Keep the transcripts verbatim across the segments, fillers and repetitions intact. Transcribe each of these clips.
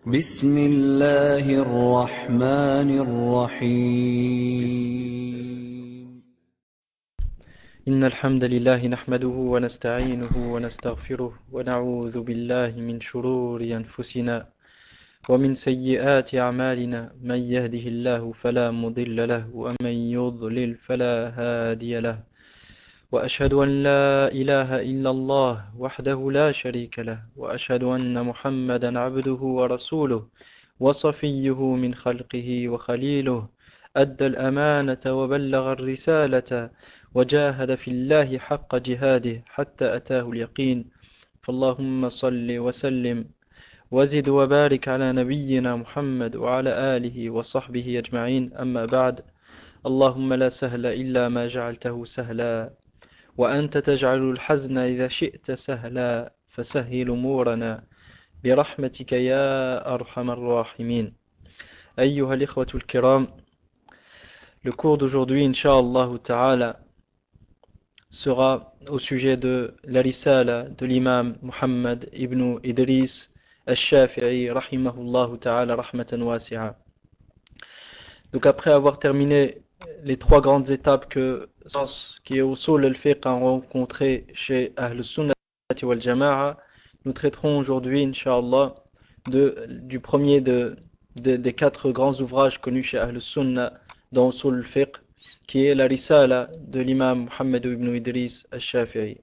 بسم الله الرحمن الرحيم إن الحمد لله نحمده ونستعينه ونستغفره ونعوذ بالله من شرور أنفسنا ومن سيئات أعمالنا من يهده الله فلا مضل له ومن يضلل فلا هادي له وأشهد أن لا إله إلا الله وحده لا شريك له وأشهد أن محمدا عبده ورسوله وصفيه من خلقه وخليله أدى الأمانة وبلغ الرسالة وجاهد في الله حق جهاده حتى أتاه اليقين فاللهم صل وسلم وزد وبارك على نبينا محمد وعلى آله وصحبه أجمعين أما بعد اللهم لا سهل إلا ما جعلته سهلا وأنت تجعل الحزن إذا شئت سهلا فسهل أمورنا برحمتك يا أرحم الراحمين. أيها الإخوة الكرام, le cours d'aujourd'hui, Inch'Allah Ta'ala, sera au sujet de la risala de l'imam Muhammad ibn Idris al-Shafi'i, rahimahullah ta'ala, rahmatan wasi'a. Donc après avoir terminé les trois grandes étapes que sens qui est usul al-fiqh a rencontré chez Ahl Sunnah wal Jama'a, nous traiterons aujourd'hui, Inch'Allah, de, du premier de, de, des quatre grands ouvrages connus chez Ahl Sunnah dans usul al-fiqh, qui est la risala de l'imam Muhammad ibn Idris al-Shafi'i.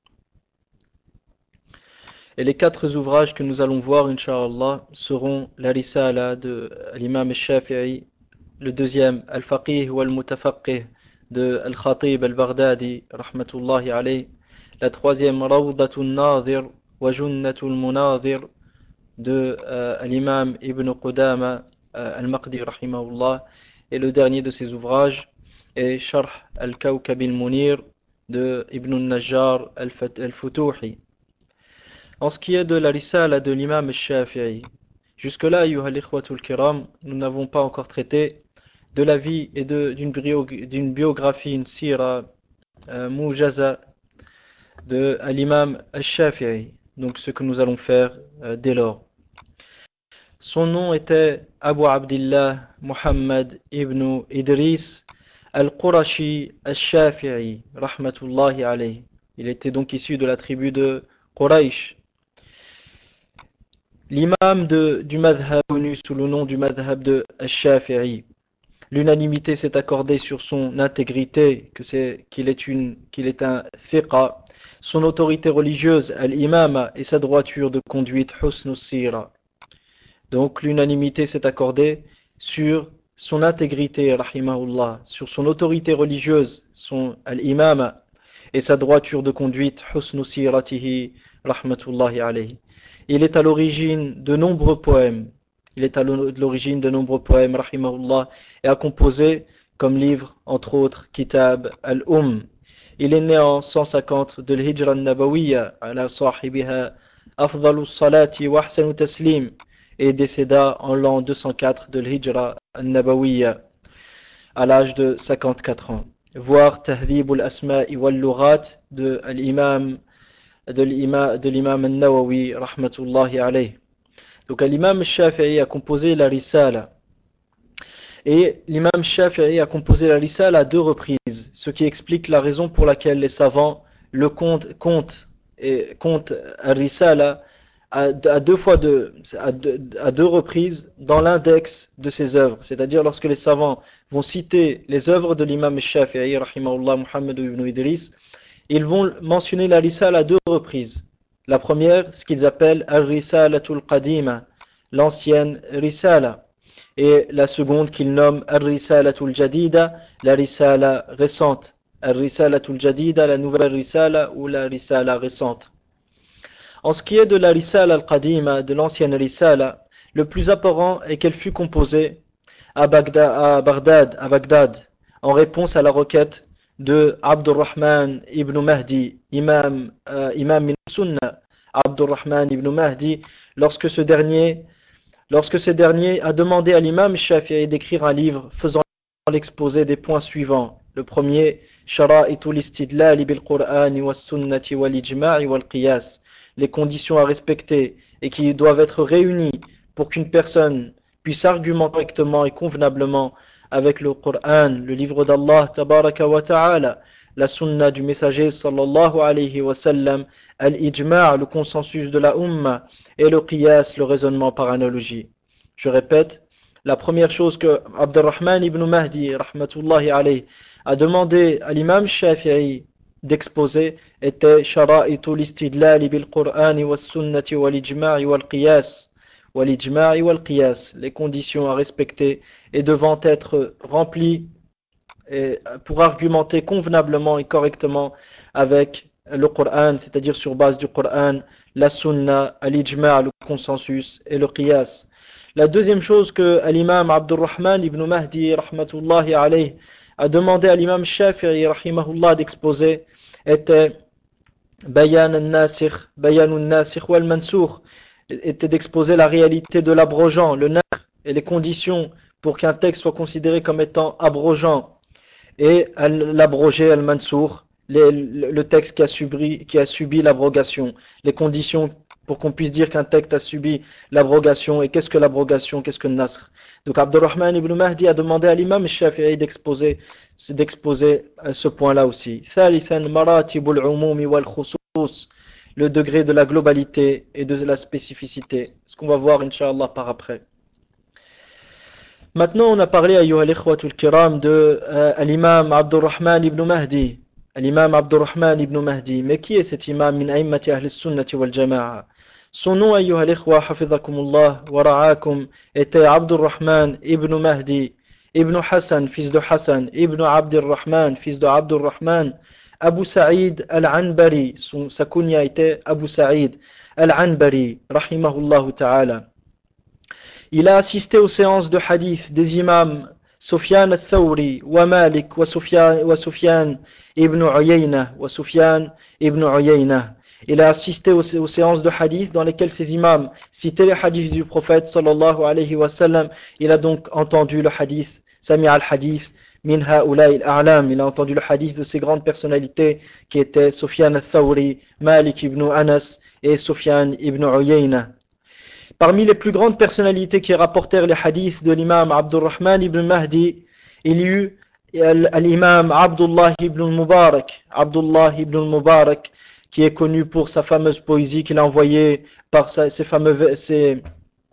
Et les quatre ouvrages que nous allons voir, Inch'Allah, seront la risala de l'imam al-Shafi'i, le deuxième, Al-Faqih ou Al-Mutafaqih de Al-Khatib Al-Baghdadi, rahmatullahi alayh. La troisième, Rawdatul Nadir wa Junnatul Munadir de euh, l'imam Ibn Qudama euh, Al-Maqdi, rahimahullah. Et le dernier de ces ouvrages est Sharh Al-Kawkab Al-Munir de Ibn Najjar Al-Futuhi. En ce qui est de la risala de l'imam Al-Shafi'i, jusque-là, ayyuha al-ikhwatul kiram, nous n'avons pas encore traité de la vie et d'une d'une biographie, une sira euh, mujaza de l'imam al-Shafi'i, donc ce que nous allons faire euh, dès lors. Son nom était Abu Abdillah Muhammad ibn Idris al-Qurashi al-Shafi'i, rahmatullahi alayh. Il était donc issu de la tribu de Quraysh. L'imam du madhab connu sous le nom du madhab de al-Shafi'i. L'unanimité s'est accordée sur son intégrité, que c'est qu'il est une qu'il est un thiqa, son autorité religieuse, al-imama, et sa droiture de conduite, husnus sira. Donc l'unanimité s'est accordée sur son intégrité, rahimahullah, sur son autorité religieuse, son al-imama, et sa droiture de conduite, husnus siratihi, rahmatullahi alayhi. Il est à l'origine de nombreux poèmes. Il est à l'origine de nombreux poèmes, rahimahullah, et a composé comme livre, entre autres, Kitab al-Umm. Il est né en cent cinquante de l'Hijra al-Nabawiyya, ala sahibiha afdalus salati wa ahsanu taslim, et décéda en l'an deux cent quatre de l'Hijra al-Nabawiyya, à l'âge de cinquante-quatre ans. Voir Tahdhib al-Asma'i wal-Lughat de l'imam de l'imam al-Nawawi, rahmatullahi alayh. Donc l'imam Shafi'i a composé la risala. Et l'imam Shafi'i a composé la risala à deux reprises, ce qui explique la raison pour laquelle les savants le comptent, comptent, et comptent la risala à, à, deux fois de, à, deux, à deux reprises dans l'index de ses œuvres. C'est-à-dire lorsque les savants vont citer les œuvres de l'imam Shafi'i, rahimahullah, Muhammad ibn Idris, ils vont mentionner la risala à deux reprises. La première, ce qu'ils appellent Al-Risalatul Qadima, l'ancienne Risala. Et la seconde qu'ils nomment Al-Risalatul Jadida, la Risala récente. Al-Risalatul Jadida, la nouvelle Risala ou la Risala récente. En ce qui est de la Risala Al-Qadima, de l'ancienne Risala, le plus apparent est qu'elle fut composée à Bagdad, à Bagdad, à Bagdad, en réponse à la requête de Abdurrahman ibn Mahdi, imam, euh, imam min Sunnah, Abdurrahman ibn Mahdi, lorsque ce dernier, lorsque ce dernier a demandé à l'imam Shafi'i d'écrire un livre faisant l'exposé des points suivants. Le premier, Shara'itul istidlal bil Qur'an was sunnati wal ijma'i wal qiyas, les conditions à respecter et qui doivent être réunies pour qu'une personne puisse argumenter correctement et convenablement avec le Coran, le livre d'Allah tabaraka wa ta'ala, la sunna du messager sallallahu alayhi wa sallam, al-ijma', le consensus de la umma, et le qiyas, le raisonnement par analogie. Je répète, la première chose que Abdurrahman ibn Mahdi rahmatullahi alayhi a demandé à l'imam Shafi'i d'exposer était shara'itul istidlal bil Qur'an was sunnati wal ijma' wal qiyas. Wal-ijma' wal-qiyas, les conditions à respecter et devant être remplies et pour argumenter convenablement et correctement avec le Coran, c'est-à-dire sur base du Coran, la sunna, l'ijma', le consensus et le qiyas. La deuxième chose que l'imam Abdurrahman ibn Mahdi rahmatullahi alayhi a demandé à l'imam Shafi'i rahimahullah d'exposer était bayan al-nasikh, bayan al-nasikh wal-mansoukh, était d'exposer la réalité de l'abrogeant, le nasr, et les conditions pour qu'un texte soit considéré comme étant abrogeant, et l'abrogé, al-mansour, le texte qui a subi, qui a subi l'abrogation, les conditions pour qu'on puisse dire qu'un texte a subi l'abrogation, et qu'est-ce que l'abrogation, qu'est-ce que le nasr. Donc Abdurrahman ibn Mahdi a demandé à l'imam Shafi'i d'exposer d'exposer ce point-là aussi. Thalithan maratibul umumi wal khusus, le degré de la globalité et de la spécificité, ce qu'on va voir Inch'Allah par après. Maintenant on a parlé ayyuha al-ikhwatul kiram de euh, l'imam Abdurrahman ibn Mahdi, l'imam Abdurrahman ibn Mahdi, mais qui est cet imam min a'immati ahli sunnati wal jama'a? Son nom ayyuha al-ikhwa hafizakumullah wa ra'akum était Abdurrahman ibn Mahdi ibn Hassan, fils de Hassan, ibn Abdurrahman, fils de Abdurrahman, Abu Sa'id al-Anbari, sa kunya était Abu Sa'id al-Anbari, rahimahullah ta'ala. Il a assisté aux séances de hadith des imams Sufyan al-Thawri, wa Malik, wa Sufyan, wa Sufyan ibn Uyayna, wa Sufyan ibn Uyayna. Il a assisté aux, aux séances de hadith dans lesquelles ces imams citaient les hadiths du prophète sallallahu alayhi wa sallam. Il a donc entendu le hadith, sami al-hadith, min ha'ulai al-a'lam. Il a entendu le hadith de ces grandes personnalités qui étaient Sufyan al-Thawri, Malik ibn Anas et Sufyan ibn Uyayna. Parmi les plus grandes personnalités qui rapportèrent les hadiths de l'imam Abdurrahman ibn Mahdi, il y eut l'imam Abdullah ibn Mubarak, Abdullah ibn Mubarak, qui est connu pour sa fameuse poésie qu'il a envoyée par sa, ses fameux, ses,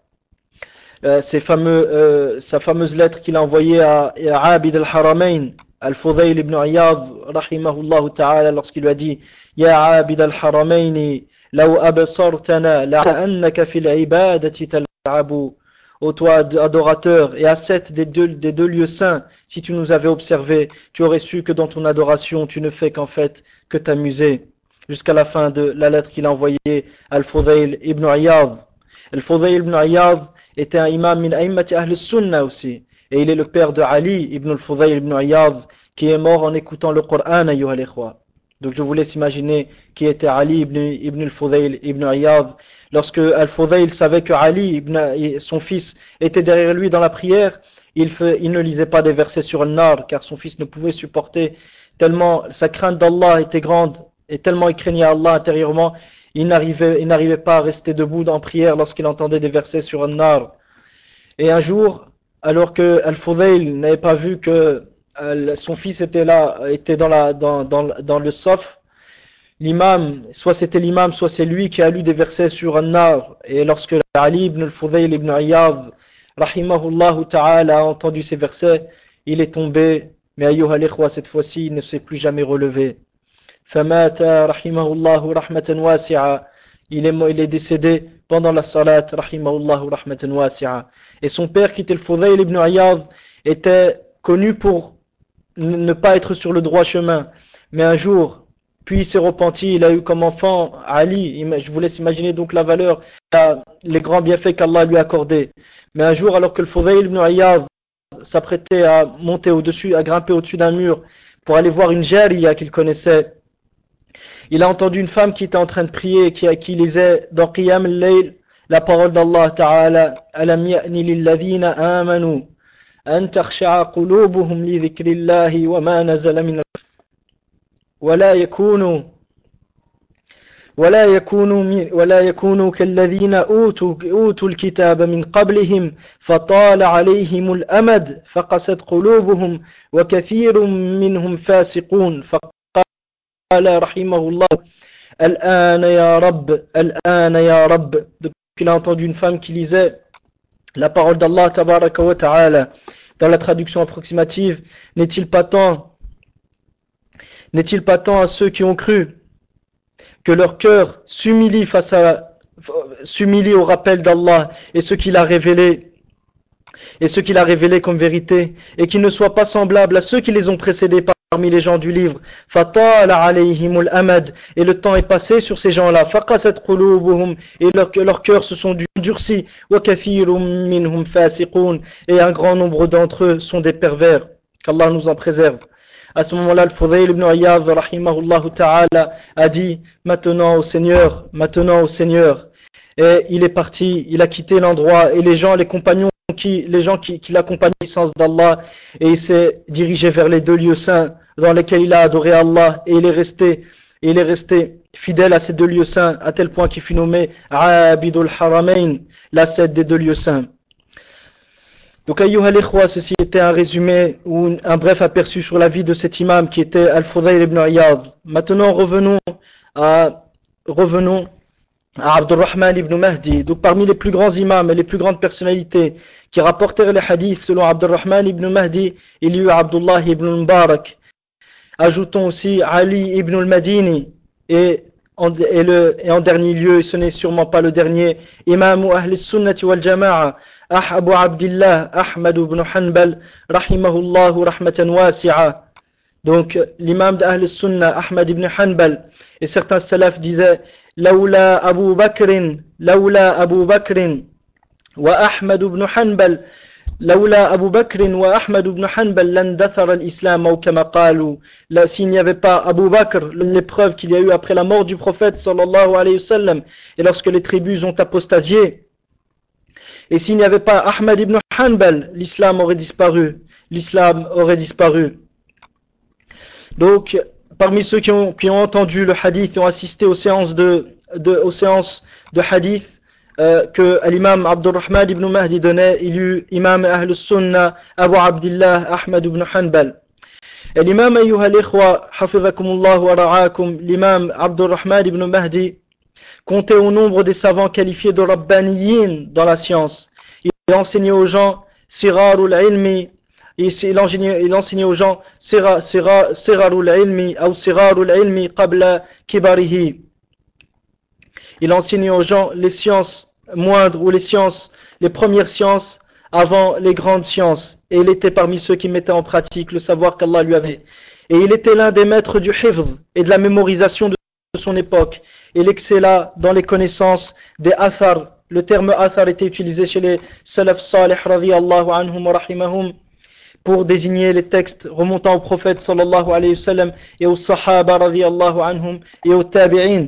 euh, ses fameux, euh, sa fameuse lettre qu'il a envoyée à, à Abid al-Haramain, al-Fudayl ibn Iyad, rahimahullah ta'ala, lorsqu'il lui a dit Ya Abid al-Haramaini, law absartana la'annaka fil ibadati tal'abu. Ô toi adorateur et ascète des deux, des deux lieux saints, si tu nous avais observé, tu aurais su que dans ton adoration, tu ne fais qu'en fait que t'amuser. Jusqu'à la fin de la lettre qu'il a envoyée à Al-Fudayl ibn Iyad. Al-Fudayl ibn Iyad était un imam min a'immati ahl sunnah aussi. Et il est le père de Ali ibn al-Fudayl ibn Iyad, qui est mort en écoutant le Coran, ayyuha al-ikhwa. Donc je vous laisse imaginer qui était Ali ibn, ibn al-Fudayl ibn Iyad. Lorsque Al-Fudayl savait que Ali, ibn, son fils, était derrière lui dans la prière, il, fait, il ne lisait pas des versets sur le nar, car son fils ne pouvait supporter, tellement sa crainte d'Allah était grande, et tellement il craignait Allah intérieurement, il n'arrivait, il n'arrivait pas à rester debout en prière lorsqu'il entendait des versets sur le nar. Et un jour, alors que Al-Fudayl n'avait pas vu que euh, son fils était là, était dans, la, dans, dans, dans le saf, l'imam, soit c'était l'imam, soit c'est lui qui a lu des versets sur An-Nar. Et lorsque Ali ibn al-Fudayl ibn Iyad, rahimahullah ta'ala, a entendu ces versets, il est tombé, mais ayyuha al-ikhwa, cette fois-ci, il ne s'est plus jamais relevé. Famata, rahimahullah, rahmatan wasi'a. Il est, il est décédé pendant la salat, rahimahullah, rahmatan wasi'a. Et son père, qui était le Fudayl ibn Iyad, était connu pour ne pas être sur le droit chemin. Mais un jour, puis il s'est repenti, il a eu comme enfant Ali, je vous laisse imaginer donc la valeur, les grands bienfaits qu'Allah lui a accordés. Mais un jour, alors que le Fudayl ibn Iyad s'apprêtait à monter au-dessus, à grimper au-dessus d'un mur pour aller voir une jariya qu'il connaissait, il a entendu une femme qui était en train de prier, qui, qui lisait dans Qiyam al-Layl la parole d'Allah Ta'ala, Alam ya'ni lilladhina amanu an takhsha'a qulubuhum li dhikrillahi wa ma nazala min ولا يكونوا ولا يكونوا من ولا يكونوا كالذين أوتوا أوتوا الكتاب من قبلهم فطال عليهم الأمد فقست قلوبهم وكثير منهم فاسقون فقال رحمه الله الآن يا رب الآن يا رب. Donc il a entendu une femme qui lisait la parole d'Allah tabaraka wa ta'ala dans la traduction approximative. N'est-il pas temps n'est-il pas temps à ceux qui ont cru que leur cœur s'humilie face à s'humilie au rappel d'Allah et ce qu'il a révélé et ce qu'il a révélé comme vérité, et qu'ils ne soient pas semblables à ceux qui les ont précédés parmi les gens du livre. Fatala alayhimul amad, et le temps est passé sur ces gens-là. Faqasat qulubuhum, et leurs leur cœurs se sont durcis. Wa kathirum minhum fasiqun, et un grand nombre d'entre eux sont des pervers. Qu'Allah nous en préserve. À ce moment-là, le Fudayl ibn Iyad, rahimahullah ta'ala, a dit maintenant au Seigneur, maintenant au Seigneur. Et il est parti, il a quitté l'endroit, et les gens, les compagnons, qui, les gens qui, qui l'accompagnaient au sens d'Allah, et il s'est dirigé vers les deux lieux saints dans lesquels il a adoré Allah, et il est resté, il est resté fidèle à ces deux lieux saints, à tel point qu'il fut nommé Abidul Haramain, l'ascète des deux lieux saints. Donc, ayyuha al-ikhwa, ceci était un résumé ou un bref aperçu sur la vie de cet imam qui était Al-Fudayl ibn Iyad. Maintenant, revenons à, revenons à Abdurrahman ibn Mahdi. Donc, parmi les plus grands imams et les plus grandes personnalités qui rapportèrent les hadiths selon Abdurrahman ibn Mahdi, il y eut Abdullah ibn Mubarak. Ajoutons aussi Ali ibn al-Madini et en, et, le, et en dernier lieu, et ce n'est sûrement pas le dernier, Imam Ahl al-Sunnati wal Jama'a, Abu Abdillah Ahmad ibn Hanbal, rahimahullahu rahmatan wasi'a. Donc l'imam d'Ahl al-Sunnah, Ahmad ibn Hanbal, et certains salafs disaient Laula Abu Bakrin, Laula Abu Bakrin, wa Ahmad ibn Hanbal, Laula Abu Bakrin wa Ahmad ibn Hanbal lan dathara al-Islam ou kama qalu. Là, s'il n'y avait pas Abu Bakr, l'épreuve qu'il y a eu après la mort du prophète sallallahu alayhi wa sallam, et lorsque les tribus ont apostasié, et s'il n'y avait pas Ahmad ibn Hanbal, l'islam aurait disparu. L'islam aurait disparu. Donc, parmi ceux qui ont, qui ont entendu le hadith et ont assisté aux séances de, de, aux séances de hadith euh, que l'imam Abdurrahman ibn Mahdi donnait, il y eut imam Ahl al-Sunnah, Abu Abdillah Ahmad ibn Hanbal. Et l'imam ayyuha al-ikhwa, hafizakumullah wa ra'akum, l'imam Abdurrahman ibn Mahdi, comptait au nombre des savants qualifiés de Rabbaniyin dans la science. Il enseignait aux gens Sirarul Ilmi, il enseignait, il enseignait aux gens Sirarul Ilmi ou Sirarul Ilmi qabla kibarihi. Il enseignait aux gens les sciences moindres ou les sciences, les premières sciences avant les grandes sciences. Et il était parmi ceux qui mettaient en pratique le savoir qu'Allah lui avait. Et il était l'un des maîtres du hifz et de la mémorisation de son époque. Il excella dans les connaissances des athar. Le terme athar était utilisé chez les salaf salih radiyallahu anhum wa rahimahum pour désigner les textes remontant au prophète sallallahu alayhi wa sallam et aux sahaba radiyallahu anhum et aux tabi'in.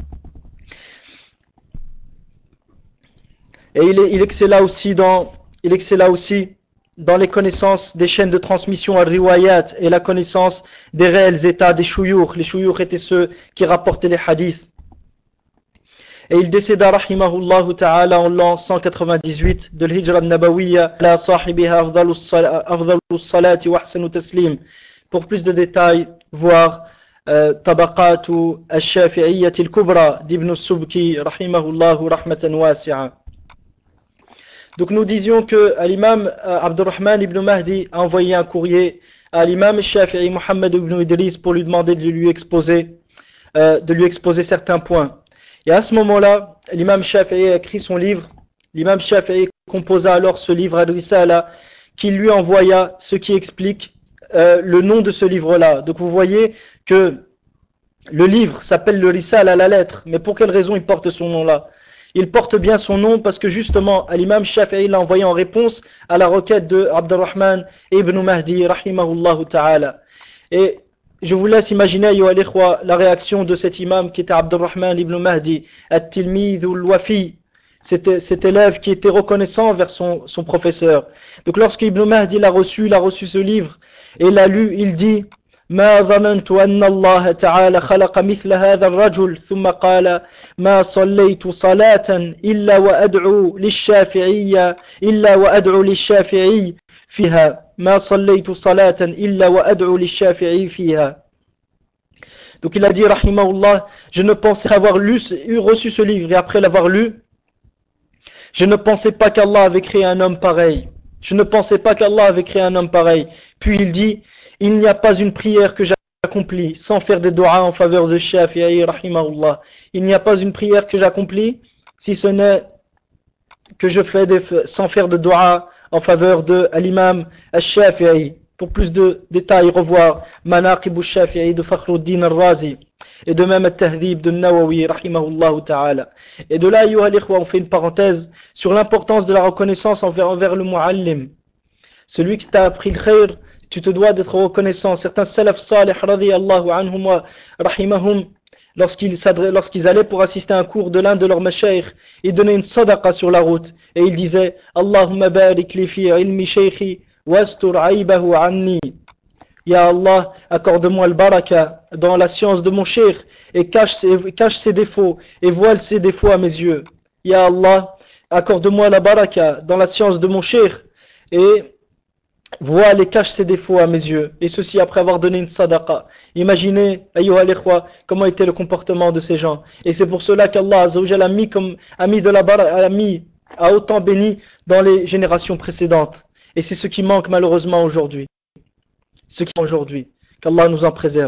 Et il, il excella aussi dans il excella aussi dans les connaissances des chaînes de transmission al-riwayat et la connaissance des réels états des shuyukh. Les shuyukh étaient ceux qui rapportaient les hadiths. Et il décéda rahimahullah ta'ala en l'an cent quatre-vingt-dix-huit de l'Hijra al-Nabawiyya la sahibiha afdalus salati wa ahsanu taslim. Pour plus de détails, voir euh, Tabaqatu al-Shafi'iyyati al-Kubra d'Ibn al-Subki rahimahullah rahmatan wasi'a. Donc nous disions que l'imam Abdurrahman ibn Mahdi a envoyé un courrier à l'imam Shafi'i Muhammad ibn Idris pour lui demander de lui exposer, euh, de lui exposer certains points. Et à ce moment-là, l'imam Shafi'i a écrit son livre. L'imam Shafi'i composa alors ce livre Al-Risala qui lui envoya ce qui explique euh, le nom de ce livre-là. Donc vous voyez que le livre s'appelle le Risala à la lettre, mais pour quelle raison il porte son nom-là? Il porte bien son nom parce que justement, l'imam Shafi'i l'a envoyé en réponse à la requête de Abdurrahman ibn Mahdi, rahimahullah ta'ala. Et je vous laisse imaginer, ayyuha al-ikhwa, la réaction de cet imam qui était Abdurrahman ibn Mahdi, at-tilmidhul wafi, c'était cet élève qui était reconnaissant vers son, son professeur. Donc lorsqu'Ibn Mahdi l'a reçu, il a reçu ce livre, et l'a lu, il dit, ما ظننت أن الله تعالى خلق مثل هذا الرجل ثم قال ما صليت صلاة إلا وأدعو للشافعية إلا وأدعو للشافعي فيها ما صليت صلاة إلا وأدعو للشافعي فيها. Donc il a dit rahimahullah, je ne pensais avoir lu, reçu ce livre et après l'avoir lu, je ne pensais pas qu'Allah avait créé un homme pareil. Je ne pensais pas qu'Allah avait créé un homme pareil. Puis il dit, il n'y a pas une prière que j'accomplis sans faire des doigts en faveur de Shafi'i rahimahullah. Il n'y a pas une prière que j'accomplis si ce n'est que je fais des, sans faire de doigts en faveur de l'imam al-Shafi'i. Pour plus de détails, revoir Manaqib al-Shafi'i de Fakhruddin al-Razi et de même al-Tahdhib de Nawawi rahimahullah ta'ala. Et de là, ayyuha al-ikhwa, on fait une parenthèse sur l'importance de la reconnaissance envers, envers le muallim. Celui qui t'a appris le khair, tu te dois d'être reconnaissant. Certains salaf salih radiyallahu anhum wa rahimahum, lorsqu'ils lorsqu'ils allaient pour assister à un cours de l'un de leurs mashayikh, ils donnaient une sadaqa sur la route et ils disaient Allahumma barik li fi ilmi shaykhi wastur aibahu anni. Ya Allah, accorde-moi le baraka dans la science de mon cheikh et cache ses, cache ses défauts et voile ses défauts à mes yeux. Ya Allah, accorde-moi la baraka dans la science de mon cheikh et voile et cache ses défauts à mes yeux. Et ceci après avoir donné une sadaqa. Imaginez, ayyuha al-ikhwa, comment était le comportement de ces gens. Et c'est pour cela qu'Allah Azza wa Jalla a mis, comme, a mis de la baraka, a mis, a autant béni dans les générations précédentes. Et c'est ce qui manque malheureusement aujourd'hui. Ce qui manque aujourd'hui. Qu'Allah nous en préserve.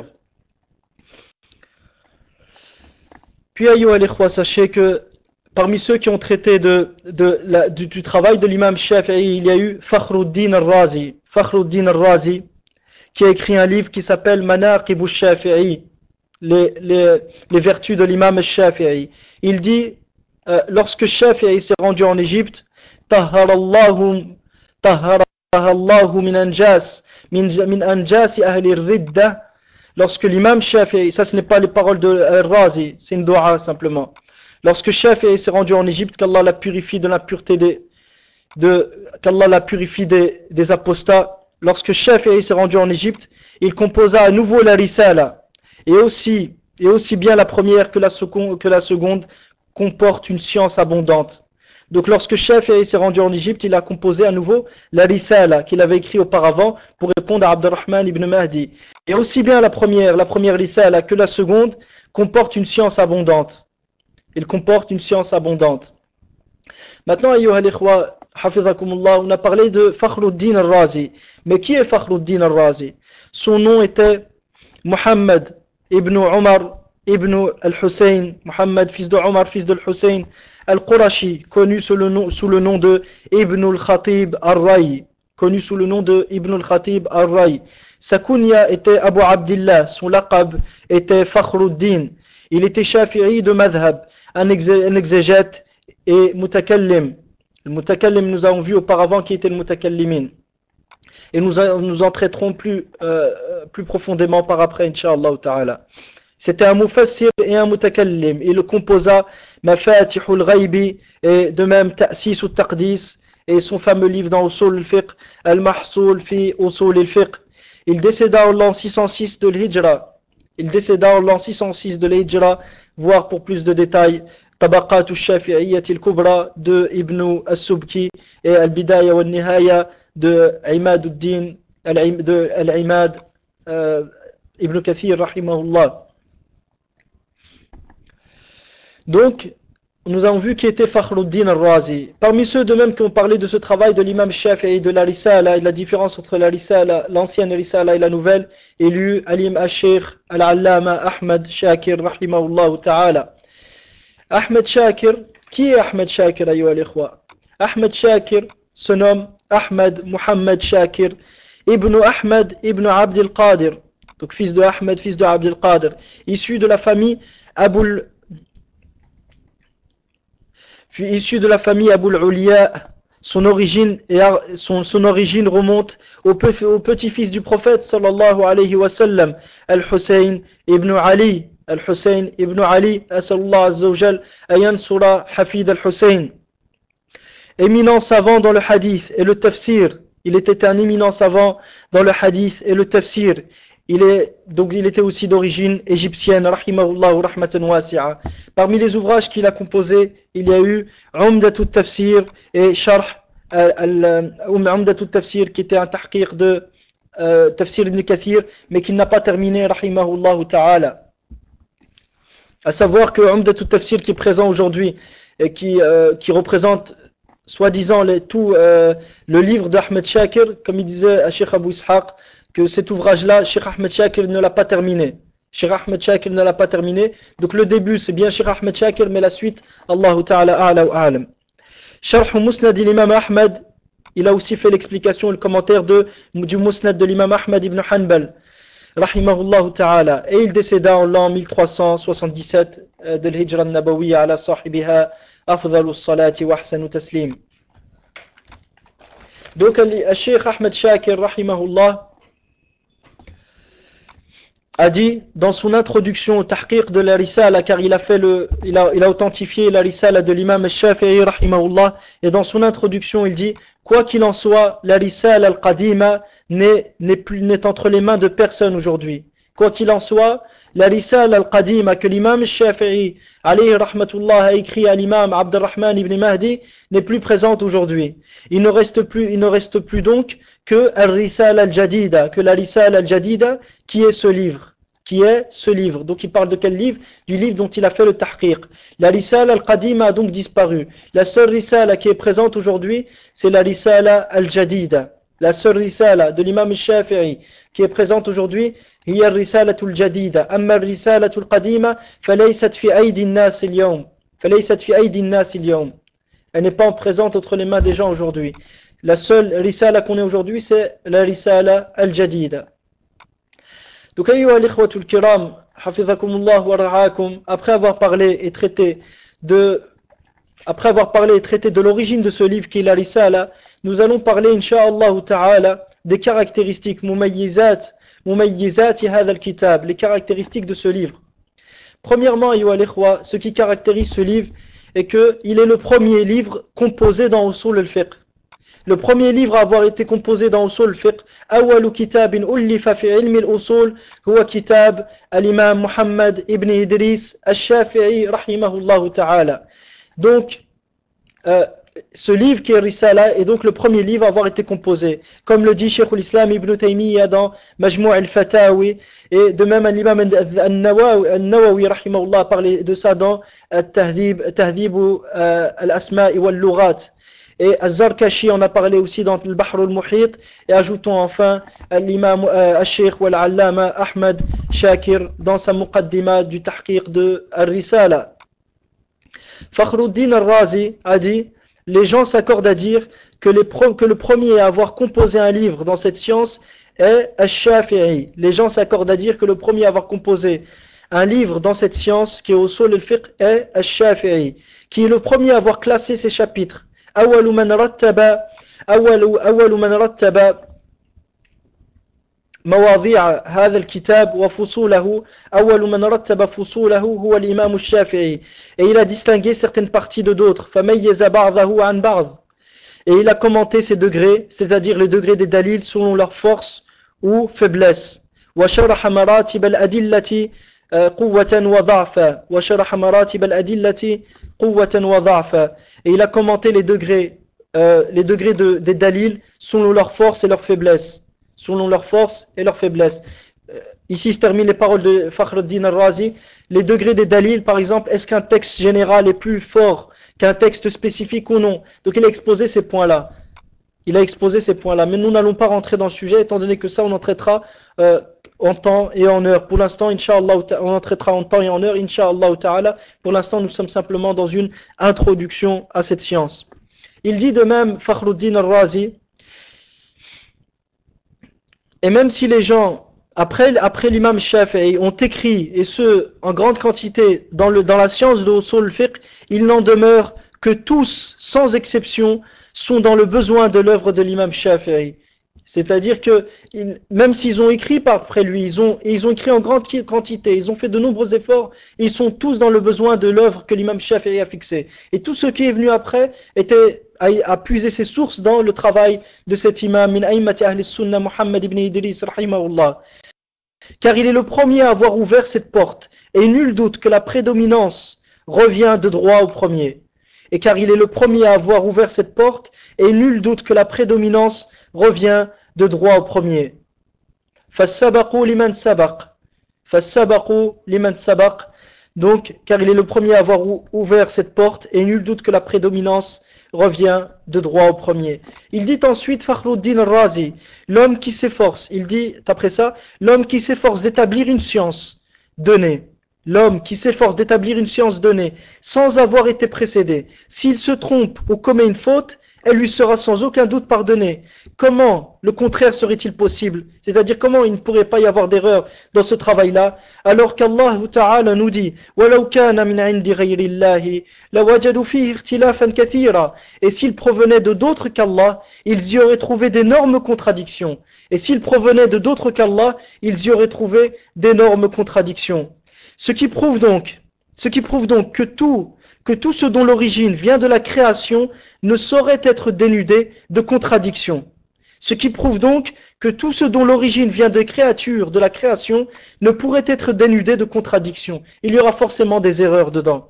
Puis, ayyuha al-ikhwa, sachez que parmi ceux qui ont traité de, de, la, du, du travail de l'imam Shafi'i, il y a eu Fakhruddin al-Razi. Fakhruddin al-Razi, qui a écrit un livre qui s'appelle Manaqib al-Shafi'i, les, les, les vertus de l'imam Shafi'i. Il dit, euh, lorsque Shafi'i s'est rendu en Égypte, Tahharallahu Tahharahallahu min anjas, min, min anjasi ahli ridda. Lorsque l'imam Shafi'i, ça ce n'est pas les paroles de al-Razi, c'est une dua simplement. Lorsque Shafi'i s'est rendu en Égypte, qu'Allah la purifie de l'impureté des, de, qu'Allah la purifie des, des apostats. Lorsque Shafi'i s'est rendu en Égypte, il composa à nouveau la risala. Et aussi, et aussi bien la première que la seconde, que la seconde comporte une science abondante. Donc lorsque Shafi'i s'est rendu en Égypte, il a composé à nouveau la risala qu'il avait écrit auparavant pour répondre à Abdurrahman ibn Mahdi. Et aussi bien la première, la première risala que la seconde comporte une science abondante. Il comporte une science abondante. Maintenant, ayyuha al-ikhwa, hafizakumullah, on a parlé de Fakhruddin al-Razi. Mais qui est Fakhruddin al-Razi? Son nom était Muhammad ibn Omar ibn al-Hussein, Muhammad fils de Omar, fils de al-Hussein, al-Qurashi, connu sous le nom, sous le nom de Ibn al-Khatib al-Ray, connu sous le nom de Ibn al-Khatib al-Ray. Sa kunya était Abu Abdillah, son laqab était Fakhruddin. Il était shafi'i de madhab, un exégète et mutakallim. Le mutakallim, nous avons vu auparavant qui était le mutakallimin. Et nous, nous en traiterons plus, euh, plus profondément par après, Inch'Allah ta'ala. C'était un mufassir et un mutakallim. Il composa Mafatihul Ghaibi et de même Ta'sis ou Taqdis et son fameux livre dans Usul al-Fiqh, Al-Mahsul fi Usul al-Fiqh. Il décéda en l'an six cent six de l'Hijra. Il décéda en l'an six cent six de l'Hijra, voire pour plus de détails, Tabaqat al-Shafi'iyyat al-Kubra de Ibn al-Subki et Al-Bidaya wa al-Nihaya de Imad al-Din, de Al-Imad euh, Ibn Kathir, rahimahullah. Donc, nous avons vu qui était Fakhruddin al-Razi. Parmi ceux de même qui ont parlé de ce travail de l'imam Shafi'i, de la Risala et de la différence entre la Risala, l'ancienne Risala et la nouvelle, il y eut Alim al-Sheikh al-Allama Ahmad Shakir, rahimahullah ta'ala. Ahmed Shakir, qui est Ahmed Shakir, ayyuha al-ikhwa? Ahmed Shakir se nomme Ahmed Muhammad Shakir, Ibn Ahmed Ibn Abd al-Qadir, donc fils de Ahmed, fils de Abd al-Qadir, issu de la famille Aboul issu de la famille Aboul Uliya. Son origine, son, son origine remonte au, au petit-fils du prophète sallallahu alayhi wa sallam, Al-Hussein ibn Ali, Al-Hussein ibn Ali, asallallahu azza wa jal, ayan sura hafid Al-Hussein. Éminent savant dans le hadith et le tafsir. Il était un éminent savant dans le hadith et le tafsir. Il est, donc il était aussi d'origine égyptienne, rahimahullah wa rahmatan wasi'a. Parmi les ouvrages qu'il a composés, il y a eu Umdatut Tafsir et Sharh Umdatut Tafsir, qui était un tahqiq de euh, Tafsir ibn Kathir, mais qu'il n'a pas terminé, rahimahullah ta'ala. À savoir que Umdatut Tafsir, qui est présent aujourd'hui et qui, euh, qui représente soi-disant les, tout euh, le livre d'Ahmed Shakir, comme il disait à Cheikh Abou Ishaq, que cet ouvrage-là, Cheikh Ahmed Shakir ne l'a pas terminé. Cheikh Ahmed Shakir ne l'a pas terminé. Donc le début, c'est bien Cheikh Ahmed Shakir, mais la suite, Allahu Ta'ala a'la wa a'lam. Sharh Musnad l'imam Ahmad, il a aussi fait l'explication et le commentaire de, du Musnad de l'imam Ahmad ibn Hanbal, rahimahullah Ta'ala. Et il décéda en l'an mille trois cent soixante-dix-sept de l'Hijra al-Nabawiyya ala sahibiha afdalu salati wa ahsanu taslim. Donc le Cheikh Ahmed Shakir, rahimahullah, a dit dans son introduction au tahqiq de la Risala, car il a fait le, il a, il a authentifié la Risala de l'imam al-Shafi'i rahimahullah, et dans son introduction il dit, quoi qu'il en soit, la Risala al-Qadima n'est, n'est plus, n'est entre les mains de personne aujourd'hui. Quoi qu'il en soit, la Risala al-Qadima que l'imam al-Shafi'i alayhi rahmatullah a écrit à l'imam Abdurrahman ibn Mahdi n'est plus présente aujourd'hui. Il ne reste plus, il ne reste plus donc que al-Risala al-Jadida, que la Risala al-Jadida, qui est ce livre, qui est ce livre. Donc il parle de quel livre? Du livre dont il a fait le tahqiq. La Risala al-Qadima a donc disparu. La seule Risala qui est présente aujourd'hui, c'est la Risala al-Jadida. La seule Risala de l'imam al-Shafi'i qui est présente aujourd'hui, هي الرسالة الجديدة. أما الرسالة القديمة فليست في أيدي الناس اليوم. فليست في أيدي الناس اليوم. Elle n'est pas présente entre les mains des gens aujourd'hui. La seule risala qu'on ait aujourd'hui, c'est la risala al-jadida. Donc, ayyuha l'ikhwatul kiram, hafizakumullah wa ra'akum, après avoir parlé et traité de, après avoir parlé et traité de l'origine de ce livre qui est la risala, nous allons parler, insha'Allah ta'ala, des caractéristiques mumayyizat, mumayyizati hadha al-kitab, les caractéristiques de ce livre. Premièrement, ayyuha l'ikhwa, ce qui caractérise ce livre est qu'il est le premier livre composé dans Usul al-Fiqh. Le premier livre à avoir été composé dans Usul al-Fiqh, أول كتاب ألف في علم الأصول هو كتاب الإمام محمد ibn Idris al-Shafi'i rahimahullah ta'ala. Donc, euh, ce livre qui est Risala est donc le premier livre à avoir été composé, comme le dit Cheikh l'Islam Ibn Taymiyyah dans Majmou' al-Fatawi, et de même l'imam al-Nawawi rahimahullah a parlé de ça dans Tahdhib al-Asma' wal-Lughat, et al-Zarkashi en a parlé aussi dans le Bahr al-Muhit, et ajoutons enfin l'imam al-Sheikh wal-Allama Ahmad Shakir dans sa muqaddima du tahqiq de al-Risala. Fakhruddin al-Razi a dit: les gens s'accordent à dire que, les pro que le premier à avoir composé un livre dans cette science est al-Shafi'i. Les gens s'accordent à dire que le premier à avoir composé un livre dans cette science qui est Usul al-Fiqh est al-Shafi'i, qui est le premier à avoir classé ses chapitres. أول من رتب أول أول من رتب مواضيع هذا الكتاب وفصوله أول من رتب فصوله هو الإمام الشافعي. Et il a distingué certaines parties de d'autres. فميز بعضه عن بعض. Et il a commenté ces degrés, c'est-à-dire les degrés des dalils selon leur force ou faiblesse. وشرح مراتب الأدلة قوة وضعفا. وشرح مراتب الأدلة قوة وضعفا. Et il a commenté les degrés, euh, les degrés de, des dalils selon leur force et leur faiblesse. Selon leur force et leur faiblesse. Euh, ici se terminent les paroles de Fakhruddin al-Razi. Les degrés des dalils, par exemple, est-ce qu'un texte général est plus fort qu'un texte spécifique ou non? Donc il a exposé ces points-là. Il a exposé ces points-là. Mais nous n'allons pas rentrer dans le sujet, étant donné que ça, on en traitera euh, en temps et en heure. Pour l'instant, Inch'Allah, on en traitera en temps et en heure, Inch'Allah ta'ala. Pour l'instant, nous sommes simplement dans une introduction à cette science. Il dit de même, Fakhruddin al-Razi, et même si les gens, après, après l'imam Shafi'i, ont écrit, et ce, en grande quantité, dans, le, dans la science de Usul al-Fiqh, il n'en demeure que tous, sans exception, sont dans le besoin de l'œuvre de l'imam Shafi'i. C'est-à-dire que, ils, même s'ils ont écrit par après lui, ils ont, ils ont écrit en grande quantité, ils ont fait de nombreux efforts, ils sont tous dans le besoin de l'œuvre que l'imam Shafi'i a fixée. Et tout ce qui est venu après était a, a puisé ses sources dans le travail de cet imam min a'immati ahli sunnah Muhammad ibn Idris rahimahullah. car il est le premier à avoir ouvert cette porte, et nul doute que la prédominance revient de droit au premier. Et car il est le premier à avoir ouvert cette porte, et nul doute que la prédominance revient de droit au premier. فَالسَّبَقُوا لِمَنْ سَبَقَ فَالسَّبَقُوا لِمَنْ سَبَقَ. Donc, car il est le premier à avoir ouvert cette porte, et nul doute que la prédominance revient de droit au premier. Il dit ensuite, Fakhruddin al-Razi, l'homme qui s'efforce, il dit après ça, l'homme qui s'efforce d'établir une science donnée, l'homme qui s'efforce d'établir une science donnée, sans avoir été précédé, s'il se trompe ou commet une faute, elle lui sera sans aucun doute pardonnée. Comment le contraire serait-il possible? C'est-à-dire comment il ne pourrait pas y avoir d'erreur dans ce travail-là, alors qu'Allah Ta'ala nous dit وَلَوْ كَانَ مِنْ عِنْدِ غَيْرِ اللَّهِ لَوَجَدُوا فِيهِ اخْتِلَافًا كَثِيرًا. Et s'il provenait de d'autres qu'Allah, ils y auraient trouvé d'énormes contradictions. Et s'il provenait de d'autres qu'Allah, ils y auraient trouvé d'énormes contradictions. Ce qui prouve donc, ce qui prouve donc que tout que tout ce dont l'origine vient de la création ne saurait être dénudé de contradiction. Ce qui prouve donc que tout ce dont l'origine vient de créatures, de la création, ne pourrait être dénudé de contradiction. Il y aura forcément des erreurs dedans.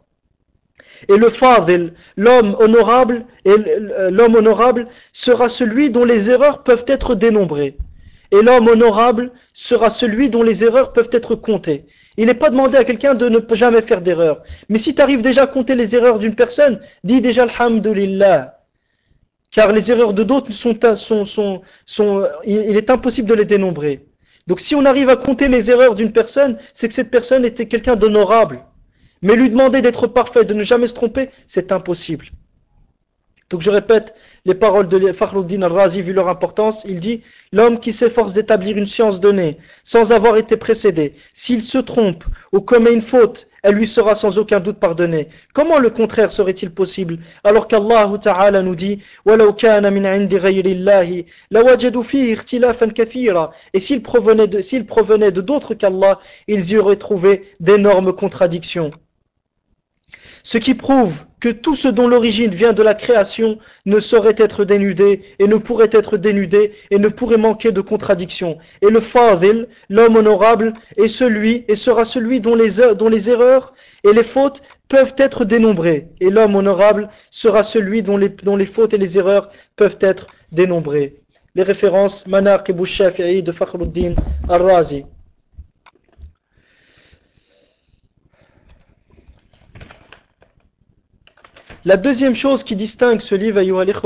Et le fadil, l'homme honorable, et l'homme honorable sera celui dont les erreurs peuvent être dénombrées. Et l'homme honorable sera celui dont les erreurs peuvent être comptées. Il n'est pas demandé à quelqu'un de ne jamais faire d'erreur. Mais si tu arrives déjà à compter les erreurs d'une personne, dis déjà Alhamdulillah. Car les erreurs de d'autres sont, sont, sont, sont, il est impossible de les dénombrer. Donc si on arrive à compter les erreurs d'une personne, c'est que cette personne était quelqu'un d'honorable. Mais lui demander d'être parfait, de ne jamais se tromper, c'est impossible. Donc je répète les paroles de Fakhruddin al-Razi vu leur importance. Il dit, l'homme qui s'efforce d'établir une science donnée sans avoir été précédé, s'il se trompe ou commet une faute, elle lui sera sans aucun doute pardonnée. Comment le contraire serait-il possible alors qu'Allah Ta'ala nous dit وَلَوْ كَانَ مِنْ عِنْدِ غَيْرِ اللَّهِ لَوَجَدُوا فِيهِ اخْتِلَافًا كَثِيرًا. Et s'il provenait de, s'il provenait de d'autres qu'Allah, ils y auraient trouvé d'énormes contradictions. Ce qui prouve que tout ce dont l'origine vient de la création ne saurait être dénudé et ne pourrait être dénudé et ne pourrait manquer de contradiction. Et le fadil, l'homme honorable, est celui et sera celui dont les, dont les erreurs et les fautes peuvent être dénombrées. Et l'homme honorable sera celui dont les, dont les fautes et les erreurs peuvent être dénombrées. Les références Manaqib al-Shafi'i de Fakhruddin al-Razi. La deuxième chose qui distingue ce livre,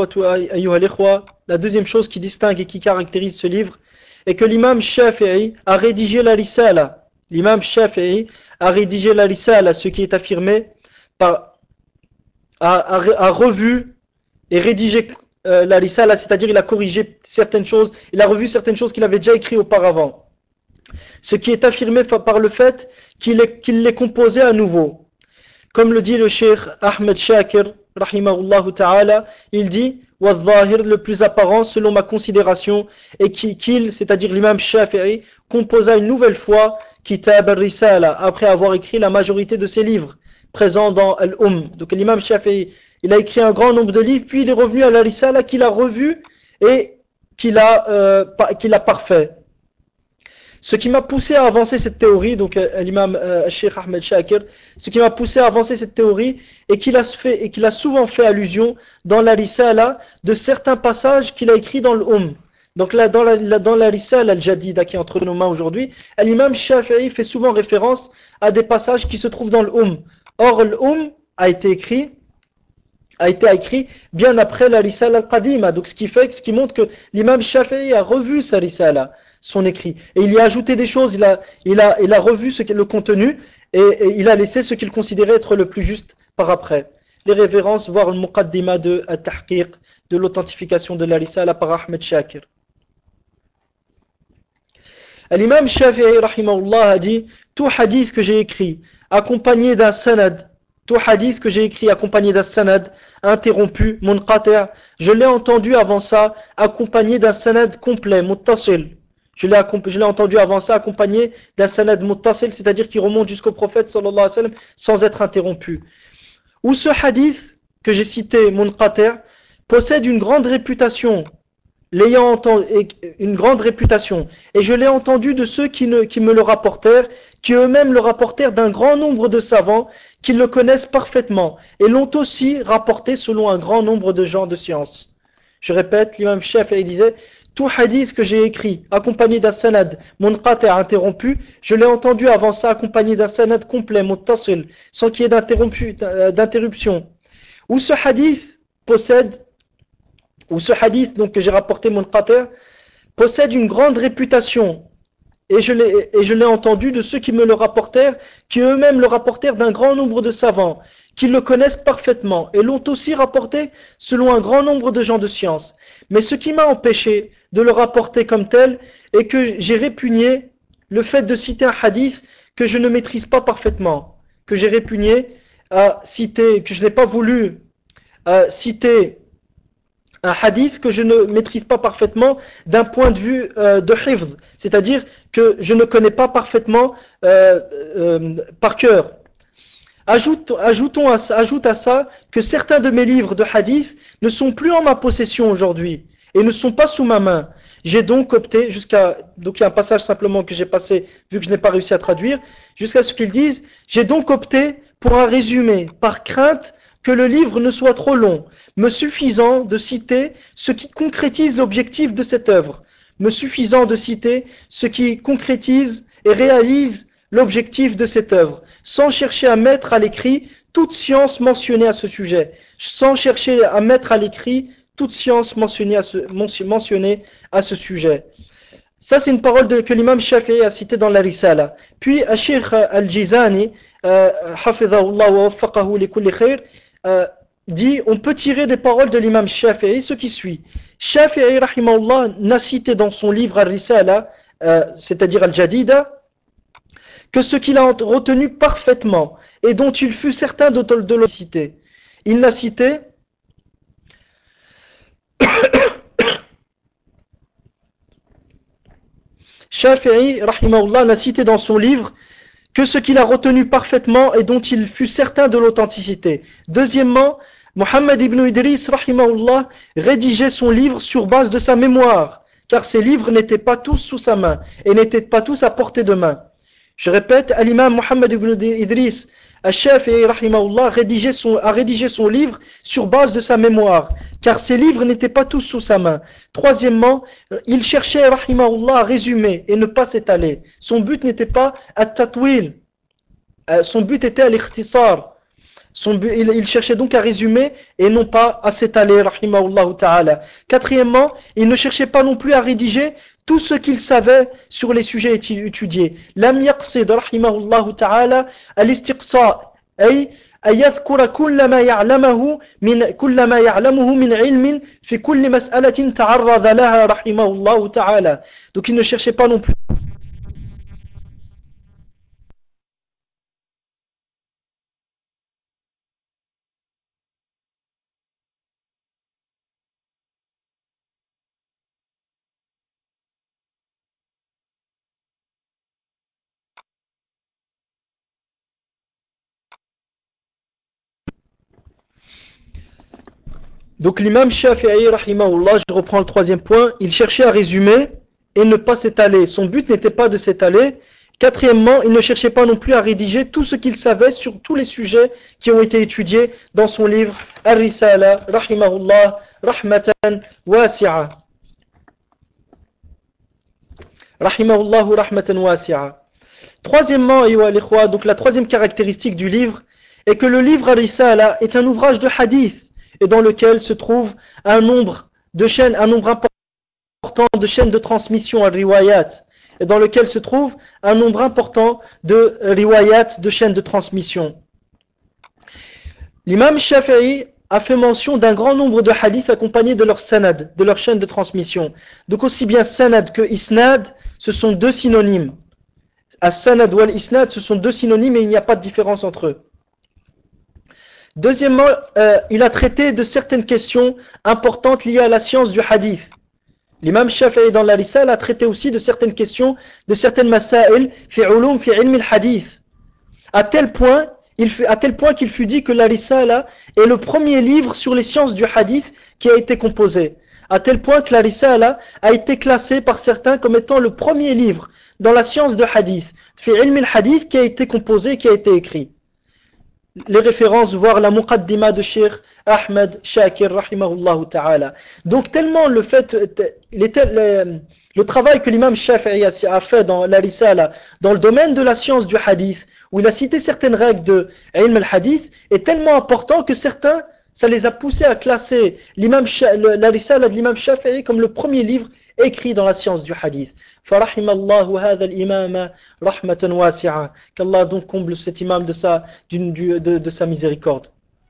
la deuxième chose qui distingue et qui caractérise ce livre, est que l'imam Shafi'i a rédigé la Risala. L'imam Shafi'i a rédigé la Risala, ce qui est affirmé, par, a, a, a revu et rédigé euh, la Risala, c'est-à-dire il a corrigé certaines choses, il a revu certaines choses qu'il avait déjà écrites auparavant. Ce qui est affirmé par le fait qu'il est, qu'il l'ait composé à nouveau. Comme le dit le cheikh Ahmed Shakir, rahimahullah ta'ala, il dit « Wa-dhahir, le plus apparent selon ma considération, est qu'il, c'est-à-dire l'imam Shafi'i, composa une nouvelle fois Kitab al-Risala, après avoir écrit la majorité de ses livres, présents dans Al-Umm. » Donc l'imam Shafi'i, il a écrit un grand nombre de livres, puis il est revenu à la Risala qu'il a revu et qu'il a, euh, qu'il a parfait. Ce qui m'a poussé à avancer cette théorie, donc euh, l'imam euh, Cheikh Ahmed Shakir, ce qui m'a poussé à avancer cette théorie est qu'il a, fait, et qu'il a souvent fait allusion dans la Risala de certains passages qu'il a écrits dans l'Umm. Donc là, dans la, dans la Risala al-Jadida qui est entre nos mains aujourd'hui, l'imam Shafi'i fait souvent référence à des passages qui se trouvent dans l'Umm. Or, l'Umm a été écrit a été écrit bien après la Risala al-Qadima. Donc ce qui fait, ce qui montre que l'imam Shafi'i a revu sa Risala, son écrit, et il y a ajouté des choses, il a, il a, il a revu ce, le contenu, et, et il a laissé ce qu'il considérait être le plus juste par après. Les références, voire le muqaddima de At-Tahqiq, de l'authentification de la Risala par Ahmed Shakir. L'imam Shafi'i rahimahullah a dit, tout hadith que j'ai écrit accompagné d'un sanad, tout hadith que j'ai écrit accompagné d'un sanad interrompu, munqati', je l'ai entendu avant ça accompagné d'un sanad complet, muttasil. Je l'ai entendu avant ça accompagné d'un sanad muttasil, c'est-à-dire qui remonte jusqu'au prophète sallallahu alayhi wa sallam sans être interrompu. Où ce hadith que j'ai cité, munqati', possède une grande réputation l'ayant entendu, une grande réputation, et je l'ai entendu de ceux qui, ne, qui me le rapportèrent, qui eux-mêmes le rapportèrent d'un grand nombre de savants qui le connaissent parfaitement, et l'ont aussi rapporté selon un grand nombre de gens de science. Je répète, l'imam Shafi'i disait, tout hadith que j'ai écrit, accompagné d'un sanad, munqati' interrompu, je l'ai entendu avant ça accompagné d'un sanad complet, muttasil, sans qu'il y ait d'interruption. Où ce hadith possède, où ce hadith donc, que j'ai rapporté munqati' possède une grande réputation, et je l'ai et je l'ai entendu de ceux qui me le rapportèrent, qui eux-mêmes le rapportèrent d'un grand nombre de savants, qui le connaissent parfaitement, et l'ont aussi rapporté selon un grand nombre de gens de science. Mais ce qui m'a empêché de le rapporter comme tel est que j'ai répugné le fait de citer un hadith que je ne maîtrise pas parfaitement, que j'ai répugné à citer, que je n'ai pas voulu euh, citer un hadith que je ne maîtrise pas parfaitement d'un point de vue euh, de hifz, c'est-à-dire que je ne connais pas parfaitement euh, euh, par cœur. Ajoute, ajoutons à, ajoute à ça que certains de mes livres de hadith ne sont plus en ma possession aujourd'hui et ne sont pas sous ma main. J'ai donc opté jusqu'à, donc il y a un passage simplement que j'ai passé vu que je n'ai pas réussi à traduire, jusqu'à ce qu'ils disent, j'ai donc opté pour un résumé par crainte que le livre ne soit trop long, me suffisant de citer ce qui concrétise l'objectif de cette œuvre, me suffisant de citer ce qui concrétise et réalise l'objectif de cette œuvre, sans chercher à mettre à l'écrit toute science mentionnée à ce sujet, sans chercher à mettre à l'écrit toute science mentionnée à ce, mentionnée à ce sujet. Ça, c'est une parole de, que l'imam Shafi'i a citée dans la Risala. Puis, Cheikh Al-Jizani, hafidhahullah wa waffaqahu li kulli khair, dit, on peut tirer des paroles de l'imam Shafi'i ce qui suit. Shafi'i, rahimahullah, n'a cité dans son livre Al-Risala, euh, c'est-à-dire Al-Jadida, que ce qu'il a retenu parfaitement et dont il fut certain de, de le citer. Il n'a cité Shafi'i, rahimahullah, n'a cité dans son livre que ce qu'il a retenu parfaitement et dont il fut certain de l'authenticité. Deuxièmement, Mohammed ibn Idris, rahimahullah, rédigeait son livre sur base de sa mémoire, car ses livres n'étaient pas tous sous sa main et n'étaient pas tous à portée de main. Je répète, l'imam Mohammed ibn Idris, Al-Shafi'i, rahimahullah, rédigé son, a rédigé son livre sur base de sa mémoire, car ses livres n'étaient pas tous sous sa main. Troisièmement, il cherchait, rahimahullah, à résumer et ne pas s'étaler. Son but n'était pas à tatwil, son but était à l'ikhtisar. Son but, il, il cherchait donc à résumer et non pas à s'étaler, rahimahullah ta'ala. Quatrièmement, il ne cherchait pas non plus à rédiger tout ce qu'il savait sur les sujets étudiés. Lam yaqsid, rahimahullah ta'ala, al-istiqsa, ay أن يذكر كل ما يعلمه من كل ما يعلمه من علم في كل مسألة تعرض لها رحمه الله تعالى. Donc il ne cherchait pas non plus Donc l'imam Shafi'i, rahimahullah, je reprends le troisième point, il cherchait à résumer et ne pas s'étaler. Son but n'était pas de s'étaler. Quatrièmement, il ne cherchait pas non plus à rédiger tout ce qu'il savait sur tous les sujets qui ont été étudiés dans son livre Ar-Risala, rahimahullah, rahmatan wasi'a. Rahimahullahu rahmatan wasi'a. Troisièmement, donc la troisième caractéristique du livre est que le livre Ar-Risala est un ouvrage de hadith, et dans lequel se trouve un nombre de chaînes, un nombre important de chaînes de transmission à riwayat, et dans lequel se trouve un nombre important de riwayat, de chaînes de transmission. L'imam Shafi'i a fait mention d'un grand nombre de hadiths accompagnés de leur sanad, de leur chaîne de transmission. Donc aussi bien sanad que isnad, ce sont deux synonymes. As-sanad wal isnad, ce sont deux synonymes et il n'y a pas de différence entre eux. Deuxièmement, euh, il a traité de certaines questions importantes liées à la science du hadith. L'imam Shafi'i dans la Risala a traité aussi de certaines questions, de certaines masail, fi ulum fi ilm al-hadith. À tel point, il fut, à tel point qu'il fut dit que la Risala est le premier livre sur les sciences du hadith qui a été composé. à tel point que la Risala a été classée par certains comme étant le premier livre dans la science de hadith, fi ilm al-hadith, qui a été composé, qui a été écrit. Les références, voire la muqaddima de Cheikh Ahmed Shakir rahimahullah ta'ala. Donc tellement le fait, les, les, le travail que l'imam Shafi'i a fait dans la Risala, dans le domaine de la science du hadith, où il a cité certaines règles de ilm al-hadith, est tellement important que certains, ça les a poussés à classer l'imam, la Risala de l'imam Shafi'i comme le premier livre écrit dans la science du hadith. فرحم الله هذا الإمام رحمة واسعة. Qu'Allah donc comble cet imam de sa, de, de, de sa miséricorde.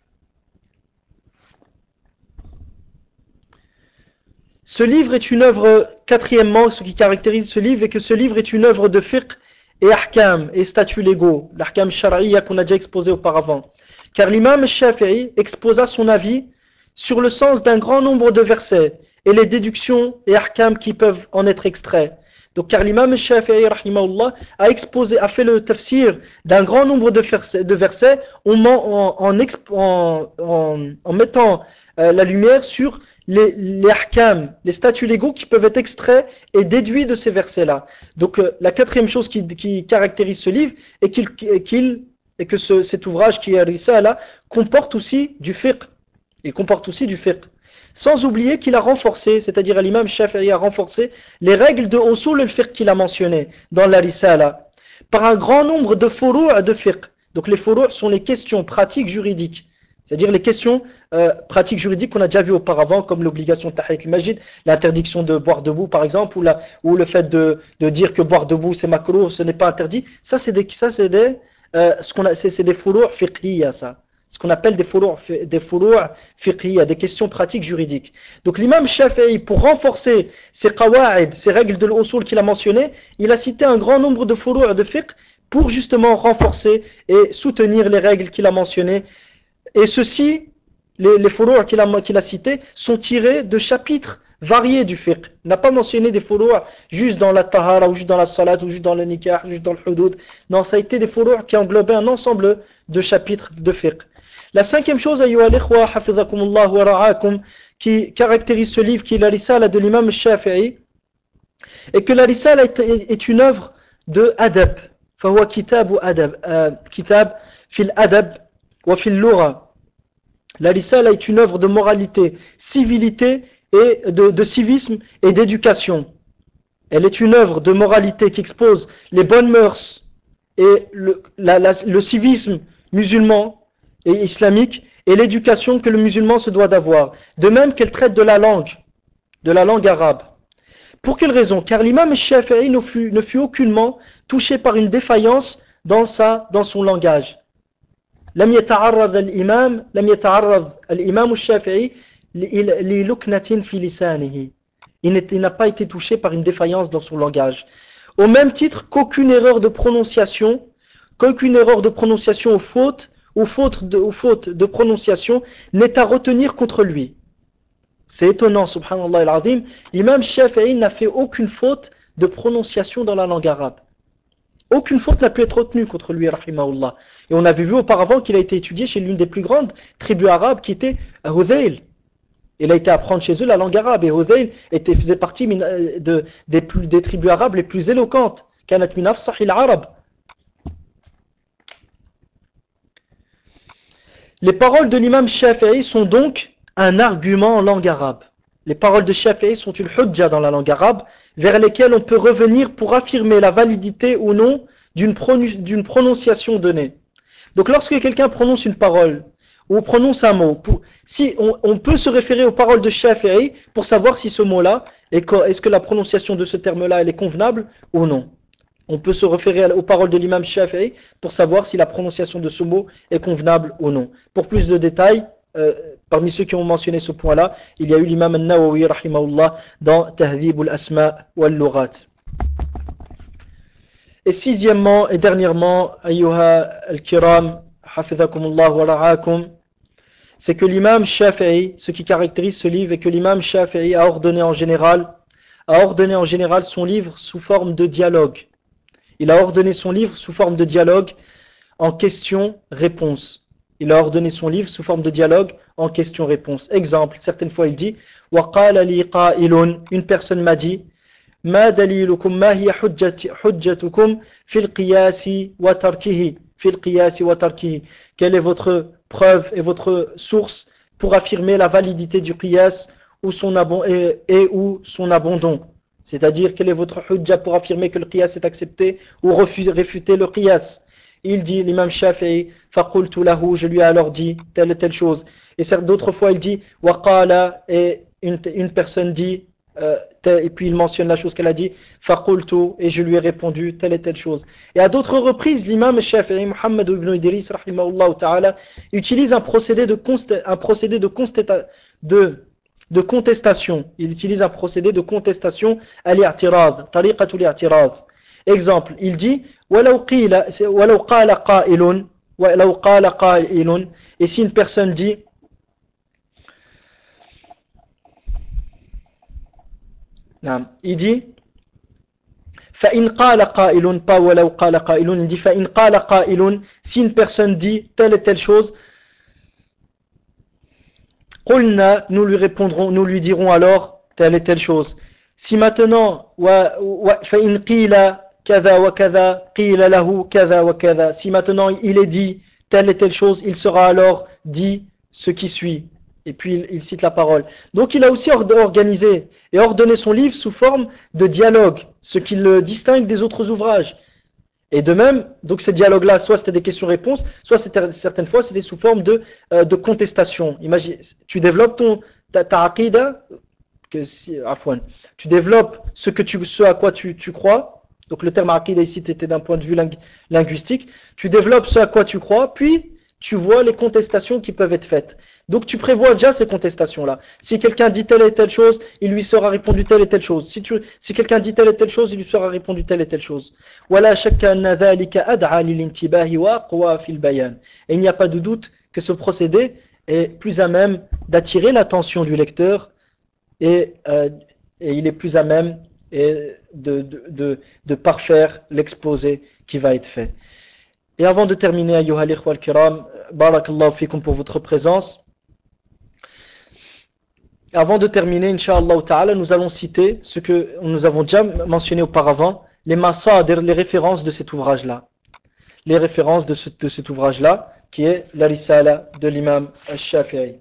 Ce livre est une œuvre, quatrièmement, ce qui caractérise ce livre est que ce livre est une œuvre de fiqh et ahkam et statuts légaux, l'ahkam shar'iyya qu'on a déjà exposé auparavant. Car l'imam Shafi'i exposa son avis sur le sens d'un grand nombre de versets et les déductions et ahkam qui peuvent en être extraits. Donc, car l'imam Shafi'i rahimahullah a exposé, a fait le tafsir d'un grand nombre de versets, de versets en, en, en, en, en mettant euh, la lumière sur les, les ahkam, les statuts légaux qui peuvent être extraits et déduits de ces versets-là. Donc, euh, la quatrième chose qui, qui caractérise ce livre est qu'il, qu'il et que ce, cet ouvrage qui est Risala comporte aussi du fiqh. Il comporte aussi du fiqh. Sans oublier qu'il a renforcé, c'est-à-dire l'imam Shafi'i a renforcé les règles de usul al-fiqh qu'il a mentionnées dans la Risala par un grand nombre de furu' de fiqh. Donc les furu' sont les questions pratiques juridiques, c'est-à-dire les questions euh, pratiques juridiques qu'on a déjà vues auparavant, comme l'obligation de tahiyat al-masjid, l'interdiction de boire debout par exemple, ou, la, ou le fait de, de dire que boire debout c'est makruh, ce n'est pas interdit. Ça c'est des, ça, c'est des, euh, ce qu'on a, c'est, c'est des furu' fiqhiyya, ça. Ce qu'on appelle des furu' des furu' fiqhiyya, des questions pratiques juridiques. Donc l'imam Shafi'i, pour renforcer ces qawa'id, ces règles de l'usul qu'il a mentionnées, il a cité un grand nombre de furu' de fiqh pour justement renforcer et soutenir les règles qu'il a mentionnées. Et ceci, les, les furu' qu'il a, qu'il a cités, sont tirés de chapitres variés du fiqh. Il n'a pas mentionné des furu' juste dans la tahara, ou juste dans la salat, ou juste dans le nikah, juste dans le hudud. Non, ça a été des furu' qui englobaient un ensemble de chapitres de fiqh. La cinquième chose, ayyuha al-ikhwa, hafizakumullah wa ra'akum, qui caractérise ce livre qui est la Risala de l'imam Shafi'i, est que la Risala est, est, est une œuvre de adab. Fahuwa kitab ou adab, euh, kitab fil adab wa fil lugha. La Risala est une œuvre de moralité, civilité et de, de civisme et d'éducation. Elle est une œuvre de moralité qui expose les bonnes mœurs et le, la, la, le civisme musulman et islamique et l'éducation que le musulman se doit d'avoir. De même qu'elle traite de la langue, de la langue arabe. Pour quelle raison? Car l'imam Shafi'i ne fut, ne fut aucunement touché par une défaillance dans, sa, dans son langage. لم يتعرض الإمام لم يتعرض الإمام الشافعي للكنة في لسانه. Il n'a pas été touché par une défaillance dans son langage. Au même titre qu'aucune erreur de prononciation, qu'aucune erreur de prononciation aux fautes ou faute de, ou faute de prononciation n'est à retenir contre lui. C'est étonnant, subhanallah al-azim. L'imam Shafi'i n'a fait aucune faute de prononciation dans la langue arabe. Aucune faute n'a pu être retenue contre lui, rahimahullah. Et on avait vu auparavant qu'il a été étudié chez l'une des plus grandes tribus arabes qui était Hudayl. Il a été apprendre chez eux la langue arabe. Et Hudayl était, faisait partie de, des, plus, des tribus arabes les plus éloquentes. Kanat min afsahil arab. Les paroles de l'imam Shafi'i sont donc un argument en langue arabe. Les paroles de Shafi'i sont une hujja dans la langue arabe, vers lesquelles on peut revenir pour affirmer la validité ou non d'une d'une prononciation donnée. Donc lorsque quelqu'un prononce une parole, ou prononce un mot, pour, si on, on peut se référer aux paroles de Shafi'i pour savoir si ce mot-là, est-ce que la prononciation de ce terme-là, elle est convenable ou non. On peut se référer aux paroles de l'imam Shafi'i pour savoir si la prononciation de ce mot est convenable ou non. Pour plus de détails, euh, parmi ceux qui ont mentionné ce point-là, il y a eu l'imam al-Nawawi rahimahullah dans Tahdhib al-Asma wal-Lughat. Et sixièmement et dernièrement, ayyuha al-kiram, hafizakumullah wa ra'akum, c'est que l'imam Shafi'i, ce qui caractérise ce livre, est que l'imam Shafi'i a ordonné en général, a ordonné en général son livre sous forme de dialogue. Il a ordonné son livre sous forme de dialogue en question-réponse. il a ordonné son livre sous forme de dialogue en question-réponse. Exemple, certaines fois il dit وَقَالَ لِي قَائِلٌ, une personne m'a dit ما دليلكم ما هي حجة حجتكم في القياس وتركه في القياس وتركه, quelle est votre preuve et votre source pour affirmer la validité du qiyas ou son abon, et, et ou son abandon, c'est-à-dire quelle est votre hujja pour affirmer que le qiyas est accepté ou refuser, réfuter le qiyas. Il dit, l'imam Shafi'i, فَقُلْتُ لَهُ, je lui ai alors dit telle et telle chose. Et d'autres fois il dit وَقَالَ, et une, une personne dit Euh, et puis il mentionne la chose qu'elle a dit فَقُلْتُ, et je lui ai répondu telle et telle chose. Et à d'autres reprises l'imam Shafi'i Muhammad ibn Idris rahimahullah ta'ala utilise un procédé de un procédé de, de, de contestation. Il utilise un procédé de contestation à l'i'tirad, tariqatu l'i'tirad. Exemple, il dit وَلَوْ قِيلَ وَلَوْ قَالَ قَائِلٌ وَلَوْ قَالَ قَائِلٌ, et si une personne dit il dit فَإِنْ قَالَ قَائِلٌ, pas وَلَوْ قَالَ قَائِلٌ, il dit فَإِنْ قَالَ قَائِلٌ, si une personne dit telle et telle chose, قُلْنَا, nous lui répondrons, nous lui dirons alors telle et telle chose. Si maintenant فَإِنْ قِيلَ كَذَا وَكَذَا قِيلَ لَهُ كَذَا وَكَذَا, si maintenant il est dit telle et telle chose, il sera alors dit ce qui suit. Et puis il, il cite la parole. Donc il a aussi organisé et ordonné son livre sous forme de dialogue, ce qui le distingue des autres ouvrages. Et de même, donc ces dialogues-là, soit c'était des questions-réponses, soit c'était, certaines fois c'était sous forme de, euh, de contestation. Imagine, tu développes ton, ta, ta aqida, que si, afwan, tu développes ce, que tu, ce à quoi tu, tu crois. Donc le terme aqida ici était d'un point de vue ling, linguistique. Tu développes ce à quoi tu crois, puis tu vois les contestations qui peuvent être faites. Donc tu prévois déjà ces contestations-là. Si quelqu'un dit telle et telle chose, il lui sera répondu telle et telle chose. Si, tu, si quelqu'un dit telle et telle chose, il lui sera répondu telle et telle chose. Et il n'y a pas de doute que ce procédé est plus à même d'attirer l'attention du lecteur et, euh, et il est plus à même et de, de, de, de parfaire l'exposé qui va être fait. Et avant de terminer, ayyuha al-ikhwa al-kiram, barakallahu fikum pour votre présence. Avant de terminer, Inch'Allah ta'ala, nous allons citer ce que nous avons déjà mentionné auparavant, les masadir, les références de cet ouvrage-là. Les références de, ce, de cet ouvrage-là, qui est la risala de l'imam al-Shafi'i.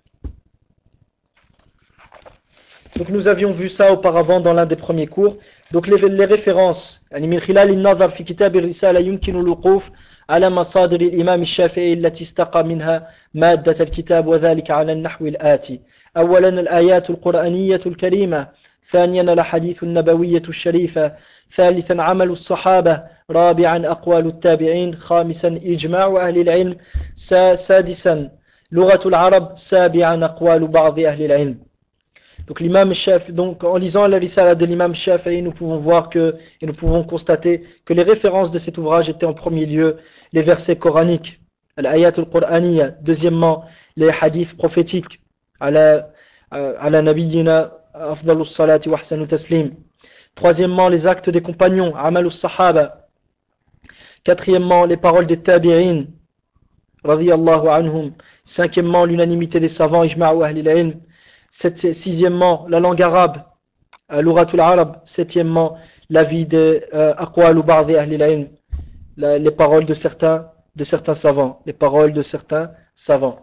Donc nous avions vu ça auparavant dans l'un des premiers cours. Donc les, les références, من خلال النظر في كتاب الرسالة يمكن الوقوف على مصادر الإمام الشافعي التي استقى منها مادة الكتاب وذلك على النحو الآتي. أولا الآيات القرآنية الكريمة، ثانيا الأحاديث النبوية الشريفة، ثالثا عمل الصحابة، رابعا أقوال التابعين، خامسا إجماع أهل العلم، سادسا لغة العرب، سابعا أقوال بعض أهل العلم. Donc l'imam Shafi'i, donc en lisant la risala de l'imam Shafi'i, nous pouvons voir que et nous pouvons constater que les références de cet ouvrage étaient en premier lieu les versets coraniques, l'ayat al-Qur'aniyya, deuxièmement les hadiths prophétiques, ala ala nabiyyina afdalus salati wa ahsanu taslim, troisièmement les actes des compagnons, amalus sahaba, quatrièmement les paroles des tabi'in radiyallahu anhum, cinquièmement l'unanimité des savants, ijma'u ahli al-ilm, sixièmement la langue arabe, l'uratul arab, septièmement l'avis des aqwal ou ba'd ahli al-ilm, les paroles de certains de certains savants, les paroles de certains savants.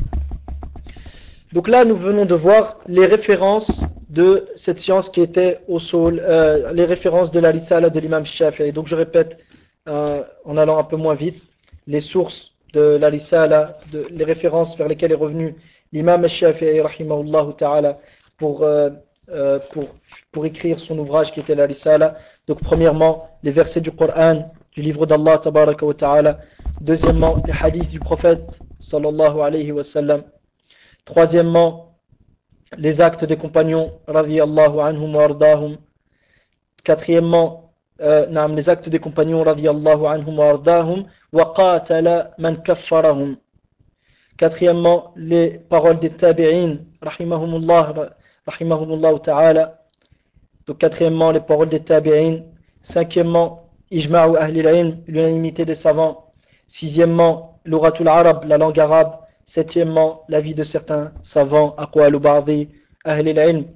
Donc là nous venons de voir les références de cette science qui était au sol, euh, les références de la risala de l'imam Shafi'i. Donc je répète euh, en allant un peu moins vite les sources de la risala, de, les références vers lesquelles est revenu l'imam al-Shafi'i rahimahullah ta'ala pour, euh, euh, pour, pour écrire son ouvrage qui était la risala. Donc premièrement les versets du Coran, du livre d'Allah tabaraka wa ta'ala. Deuxièmement les hadiths du prophète sallallahu alayhi wa sallam. Troisièmement les actes des compagnons radiyallahu anhum wa ardahum. Quatrièmement euh, naam, les actes des compagnons radiyallahu anhum wa ardahum wa qatala man kaffarahum. Quatrièmement, les paroles des tabi'in, rahimahumullah, rahimahumullah ta'ala. Donc, quatrièmement, les paroles des tabi'in. Cinquièmement, ijma'u ahli al-ilm, l'unanimité des savants. Sixièmement, l'oratul arabe, la langue arabe. Septièmement, l'avis de certains savants, aqwalu ba'di ahli al-ilm.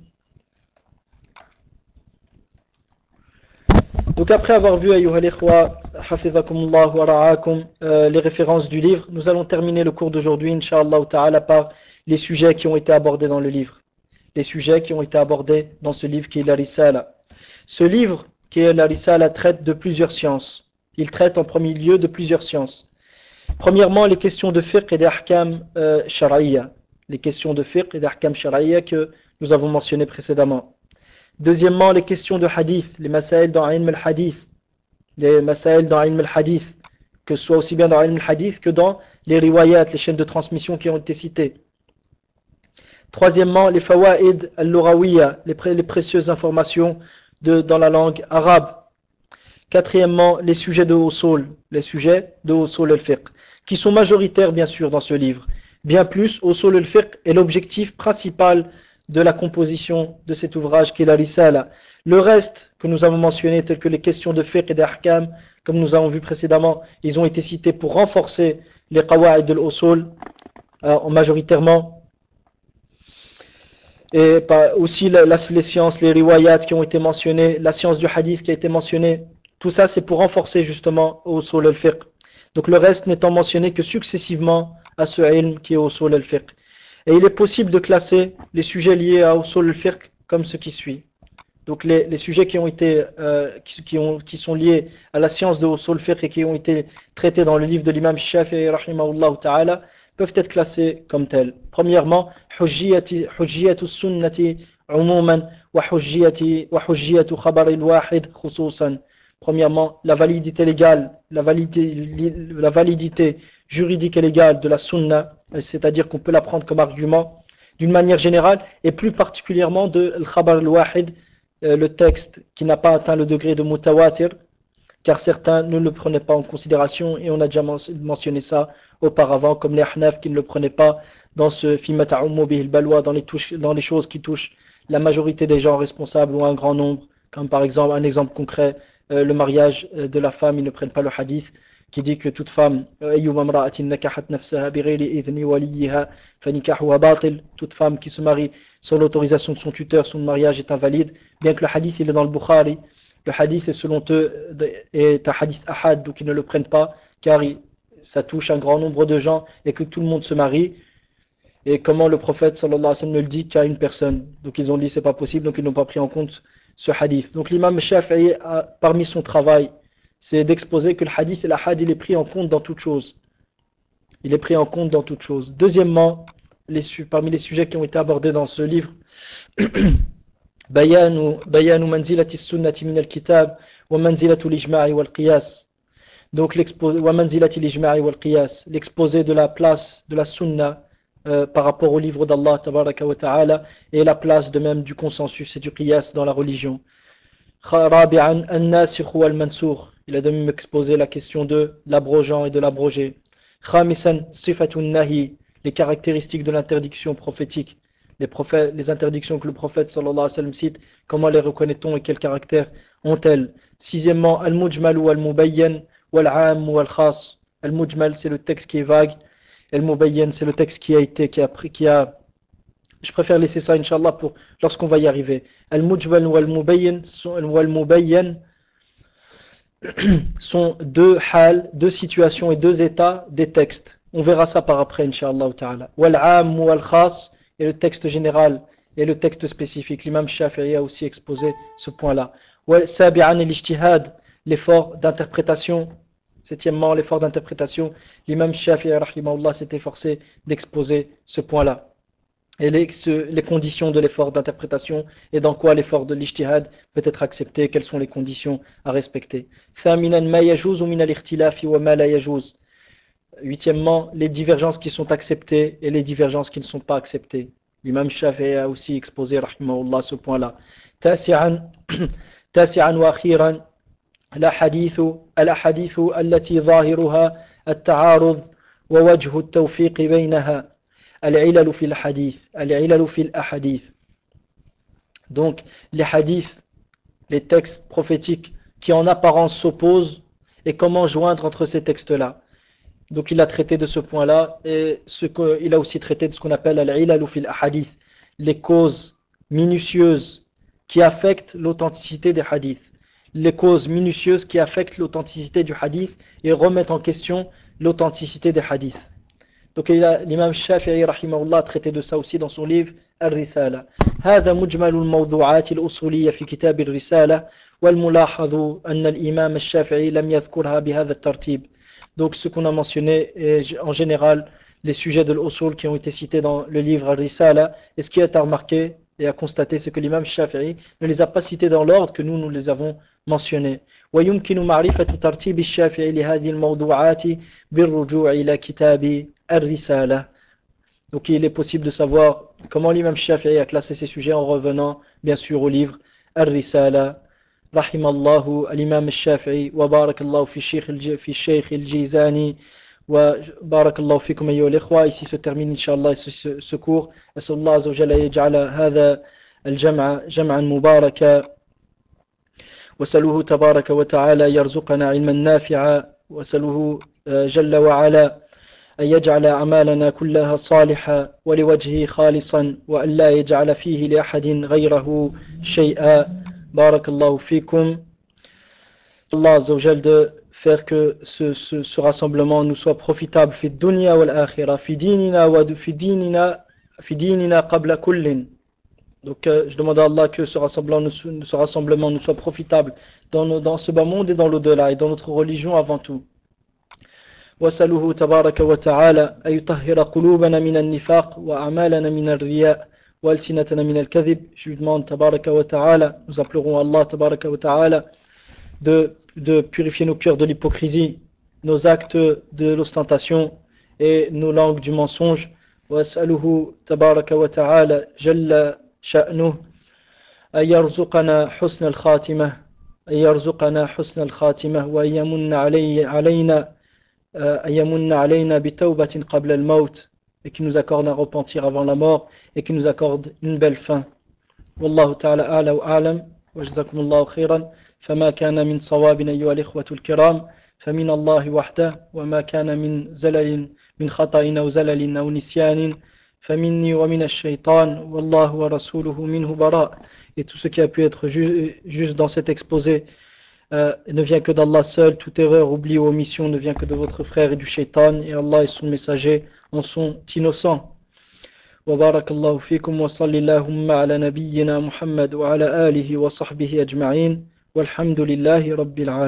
Donc après avoir vu, ayyuha al-ikhwa, hafizakumullah wa ra'akum, euh, les références du livre, nous allons terminer le cours d'aujourd'hui, incha'Allah ta'ala, par les sujets qui ont été abordés dans le livre. Les sujets qui ont été abordés dans ce livre qui est la Risala. Ce livre, qui est la Risala, traite de plusieurs sciences. Il traite en premier lieu de plusieurs sciences. Premièrement, les questions de fiqh et d'ahkam euh, shar'iyya. Les questions de fiqh et d'ahkam shar'iyya que nous avons mentionnées précédemment. Deuxièmement, les questions de hadith, les masaïl dans ilm al-hadith, les masaïl dans ilm al-hadith, que ce soit aussi bien dans ilm al-hadith que dans les riwayat, les chaînes de transmission qui ont été citées. Troisièmement, les fawaïd al-lughawiyya, les, pré les précieuses informations de, dans la langue arabe. Quatrièmement, les sujets de usul, les sujets de usul al-fiqh, qui sont majoritaires bien sûr dans ce livre. Bien plus, usul al-fiqh est l'objectif principal de la composition de cet ouvrage qui est la Risala. Le reste que nous avons mentionné, tels que les questions de fiqh et d'ahkam, comme nous avons vu précédemment, ils ont été cités pour renforcer les qawa'id de l'usul, euh, majoritairement. Et par, aussi la, la, les sciences, les riwayat qui ont été mentionnées, la science du hadith qui a été mentionnée, tout ça c'est pour renforcer justement usul al-fiqh. Donc le reste n'étant mentionné que successivement à ce ilm qui est usul al-fiqh. Et il est possible de classer les sujets liés à usul al-fiqh comme ce qui suit. Donc les, les sujets qui ont été euh, qui, qui, ont, qui sont liés à la science de usul al-fiqh et qui ont été traités dans le livre de l'imam Shafi'i rahimahullah ta'ala peuvent être classés comme tels. Premièrement, hujjiyatu sunnati umuman wa hujjiyatu khabar al-wahid khususan. Premièrement, la validité légale, la validité, la validité juridique et légale de la sunna, c'est-à-dire qu'on peut la prendre comme argument d'une manière générale, et plus particulièrement de al-khabar al-wahid, le texte qui n'a pas atteint le degré de mutawatir, car certains ne le prenaient pas en considération, et on a déjà mentionné ça auparavant, comme les Ahnaf qui ne le prenaient pas dans ce fima ta'ummu bihi al-balwa, dans les touches, dans les choses qui touchent la majorité des gens responsables ou un grand nombre, comme par exemple un exemple concret, euh, le mariage de la femme. Ils ne prennent pas le hadith qui dit que toute femme, toute femme qui se marie sans l'autorisation de son tuteur, son mariage est invalide, bien que le hadith il est dans le Bukhari. Le hadith est selon eux est un hadith ahad, donc ils ne le prennent pas car il, ça touche un grand nombre de gens et que tout le monde se marie. Et comment le prophète sallallahu alayhi wa sallam ne le dit qu'à une personne, donc ils ont dit c'est pas possible, donc ils n'ont pas pris en compte ce hadith. Donc l'imam Shafi'i, parmi son travail, c'est d'exposer que le hadith et l'ahad il est pris en compte dans toute chose. Il est pris en compte dans toute chose. Deuxièmement, les, parmi les sujets qui ont été abordés dans ce livre, bayanu bayanu manzilati sunnati min al-kitab wa manzilatu al-ijma'i wal-qiyas. Donc l'exposé wa manzilati al-ijma'i wal-qiyas, l'exposé de la place de la sunna euh, par rapport au livre d'Allah tabaraka wa ta'ala, et la place de même du consensus et du qiyas dans la religion. Rabi'an an-nasikh wal-mansukh. Il a de même exposé la question de l'abrogeant et de l'abrogé. Khamisan sifatun nahi, les caractéristiques de l'interdiction prophétique, les, prophètes, les interdictions que le prophète sallallahu alayhi wa sallam cite, comment les reconnaît-on et quel caractère ont-elles? Sixièmement, al-mujmal ou al-mubayyan wal-'am ou al-khas. Al-mujmal c'est le texte qui est vague, al-mubayyan c'est le texte qui a été qui a pris qui a je préfère laisser ça inchallah pour lorsqu'on va y arriver. Al-mujmal ou al-mubayyan wal-mubayyan sont deux hal, deux situations et deux états des textes. On verra ça par après, incha'Allah ta'ala. Wal-'am ou al-khas est le texte général et le texte spécifique. L'imam Shafi'i a aussi exposé ce point-là. Wal-sabi'an al-ijtihad, l'effort d'interprétation. Septièmement, l'effort d'interprétation. L'imam Shafi'i rahimahullah s'est efforcé d'exposer ce point-là. Et les, ce, les conditions de l'effort d'interprétation et dans quoi l'effort de l'ijtihad peut être accepté, quelles sont les conditions à respecter. Thaminan ma yajouz min al-ikhtilafi wa ma la yajouz. Huitièmement, les divergences qui sont acceptées et les divergences qui ne sont pas acceptées. L'imam Shafi'i a aussi exposé rahimahullah ce point-là. Tasi'an tasi'an wa akhiran al-hadithu al-hadithu allati zahiruha at-ta'arud wa wajhu at-tawfiq baynaha. Al-ilalu fil hadith, al-ilalu fil ahadith. Donc les hadiths, les textes prophétiques qui en apparence s'opposent, et comment joindre entre ces textes-là. Donc il a traité de ce point-là, et ce que, il a aussi traité de ce qu'on appelle al-ilalu fil ahadith, les causes minutieuses qui affectent l'authenticité des hadiths. Les causes minutieuses qui affectent l'authenticité du hadith et remettent en question l'authenticité des hadiths. Donc l'imam Shafi'i rahimahullah a traité de ça aussi dans son livre الرسالة. هذا مجمل الموضوعات الأصولية في كتاب الرسالة والملاحظ أن الإمام الشافعي لم يذكرها بهذا الترتيب. Donc ce qu'on a mentionné est en général les sujets de l'usul qui ont été cités dans le livre Al-Risala, et ce qui est à remarquer et à constater, c'est que l'imam Shafi'i ne les a pas cités dans l'ordre que nous nous les avons mentionnés. ويمكن معرفة ترتيب الشافعي لهذه الموضوعات بالرجوع إلى كتاب الرسالة. Donc il est possible de savoir comment l'imam Shafi'i a classé ces sujets en revenant bien sûr au livre Al-Risala. رحم الله الإمام الشافعي وبارك الله في الشيخ في الشيخ الجيزاني وبارك الله فيكم أيها الإخوة. Ici se termine Inch'Allah ce, ce cours. أسأل الله عز وجل يجعل هذا الجمع جمعا مباركا وسأله تبارك وتعالى يرزقنا علما نافعا وسأله جل وعلا أن يجعل أعمالنا كلها صالحة ولوجهه خالصا وأن لا يجعل فيه لأحد غيره شيئا. Barakallahu fikum. Allah Azza wa Jal de faire que ce, ce, ce rassemblement nous soit profitable fi dunya wal akhirah, fi dinina wa fi dinina fi dinina qabla kullin. Donc euh, je demande à Allah que ce rassemblement nous, ce rassemblement nous soit profitable dans, nos, dans ce bas monde et dans l'au-delà et dans notre religion avant tout. وَسَلُهُ تَبَارَكَ وَتَعَالَى أَن يُطَهِّرَ قُلُوبَنَا مِنَ النِّفَاقِ وَأَعْمَالَنَا مِنَ الرِّيَاءِ وَأَلْسِنَتَنَا مِنَ الْكَذِبِ. Je lui demande Tabaraka wa Ta'ala, nous implorons Allah Tabaraka wa Ta'ala de, de purifier nos cœurs de l'hypocrisie, nos actes de l'ostentation et nos langues du mensonge. وَأَسْأَلُهُ تَبَارَكَ وَتَعَالَى جَلَّ شَأْنُهُ أَن يَرْزُقَنَا حُسْنَ الْخَاتِمَةِ أن يرزقنا حسن الخاتمة وأن يمن علي علينا أن يمن علينا بتوبة قبل الموت, et qui nous accorde un repentir avant la mort et qui nous accorde une belle fin. والله تعالى أعلى وأعلم وجزاكم الله خيرا. فما كان من صواب أيها الإخوة الكرام فمن الله وحده, وما كان من زلل من خطأ أو زلل أو نسيان فمني ومن الشيطان والله ورسوله منه براء. Et tout ce qui a pu être ju juste dans cet exposé euh, ne vient que d'Allah seul. Toute erreur, oubli ou omission ne vient que de votre frère et du shaitan, et Allah et son messager en sont innocents. Wa barakallahu fikum wa sallallahu ala nabiyyina Muhammad wa ala alihi wa sahbihi ajma'in walhamdulillahi rabbil alamin.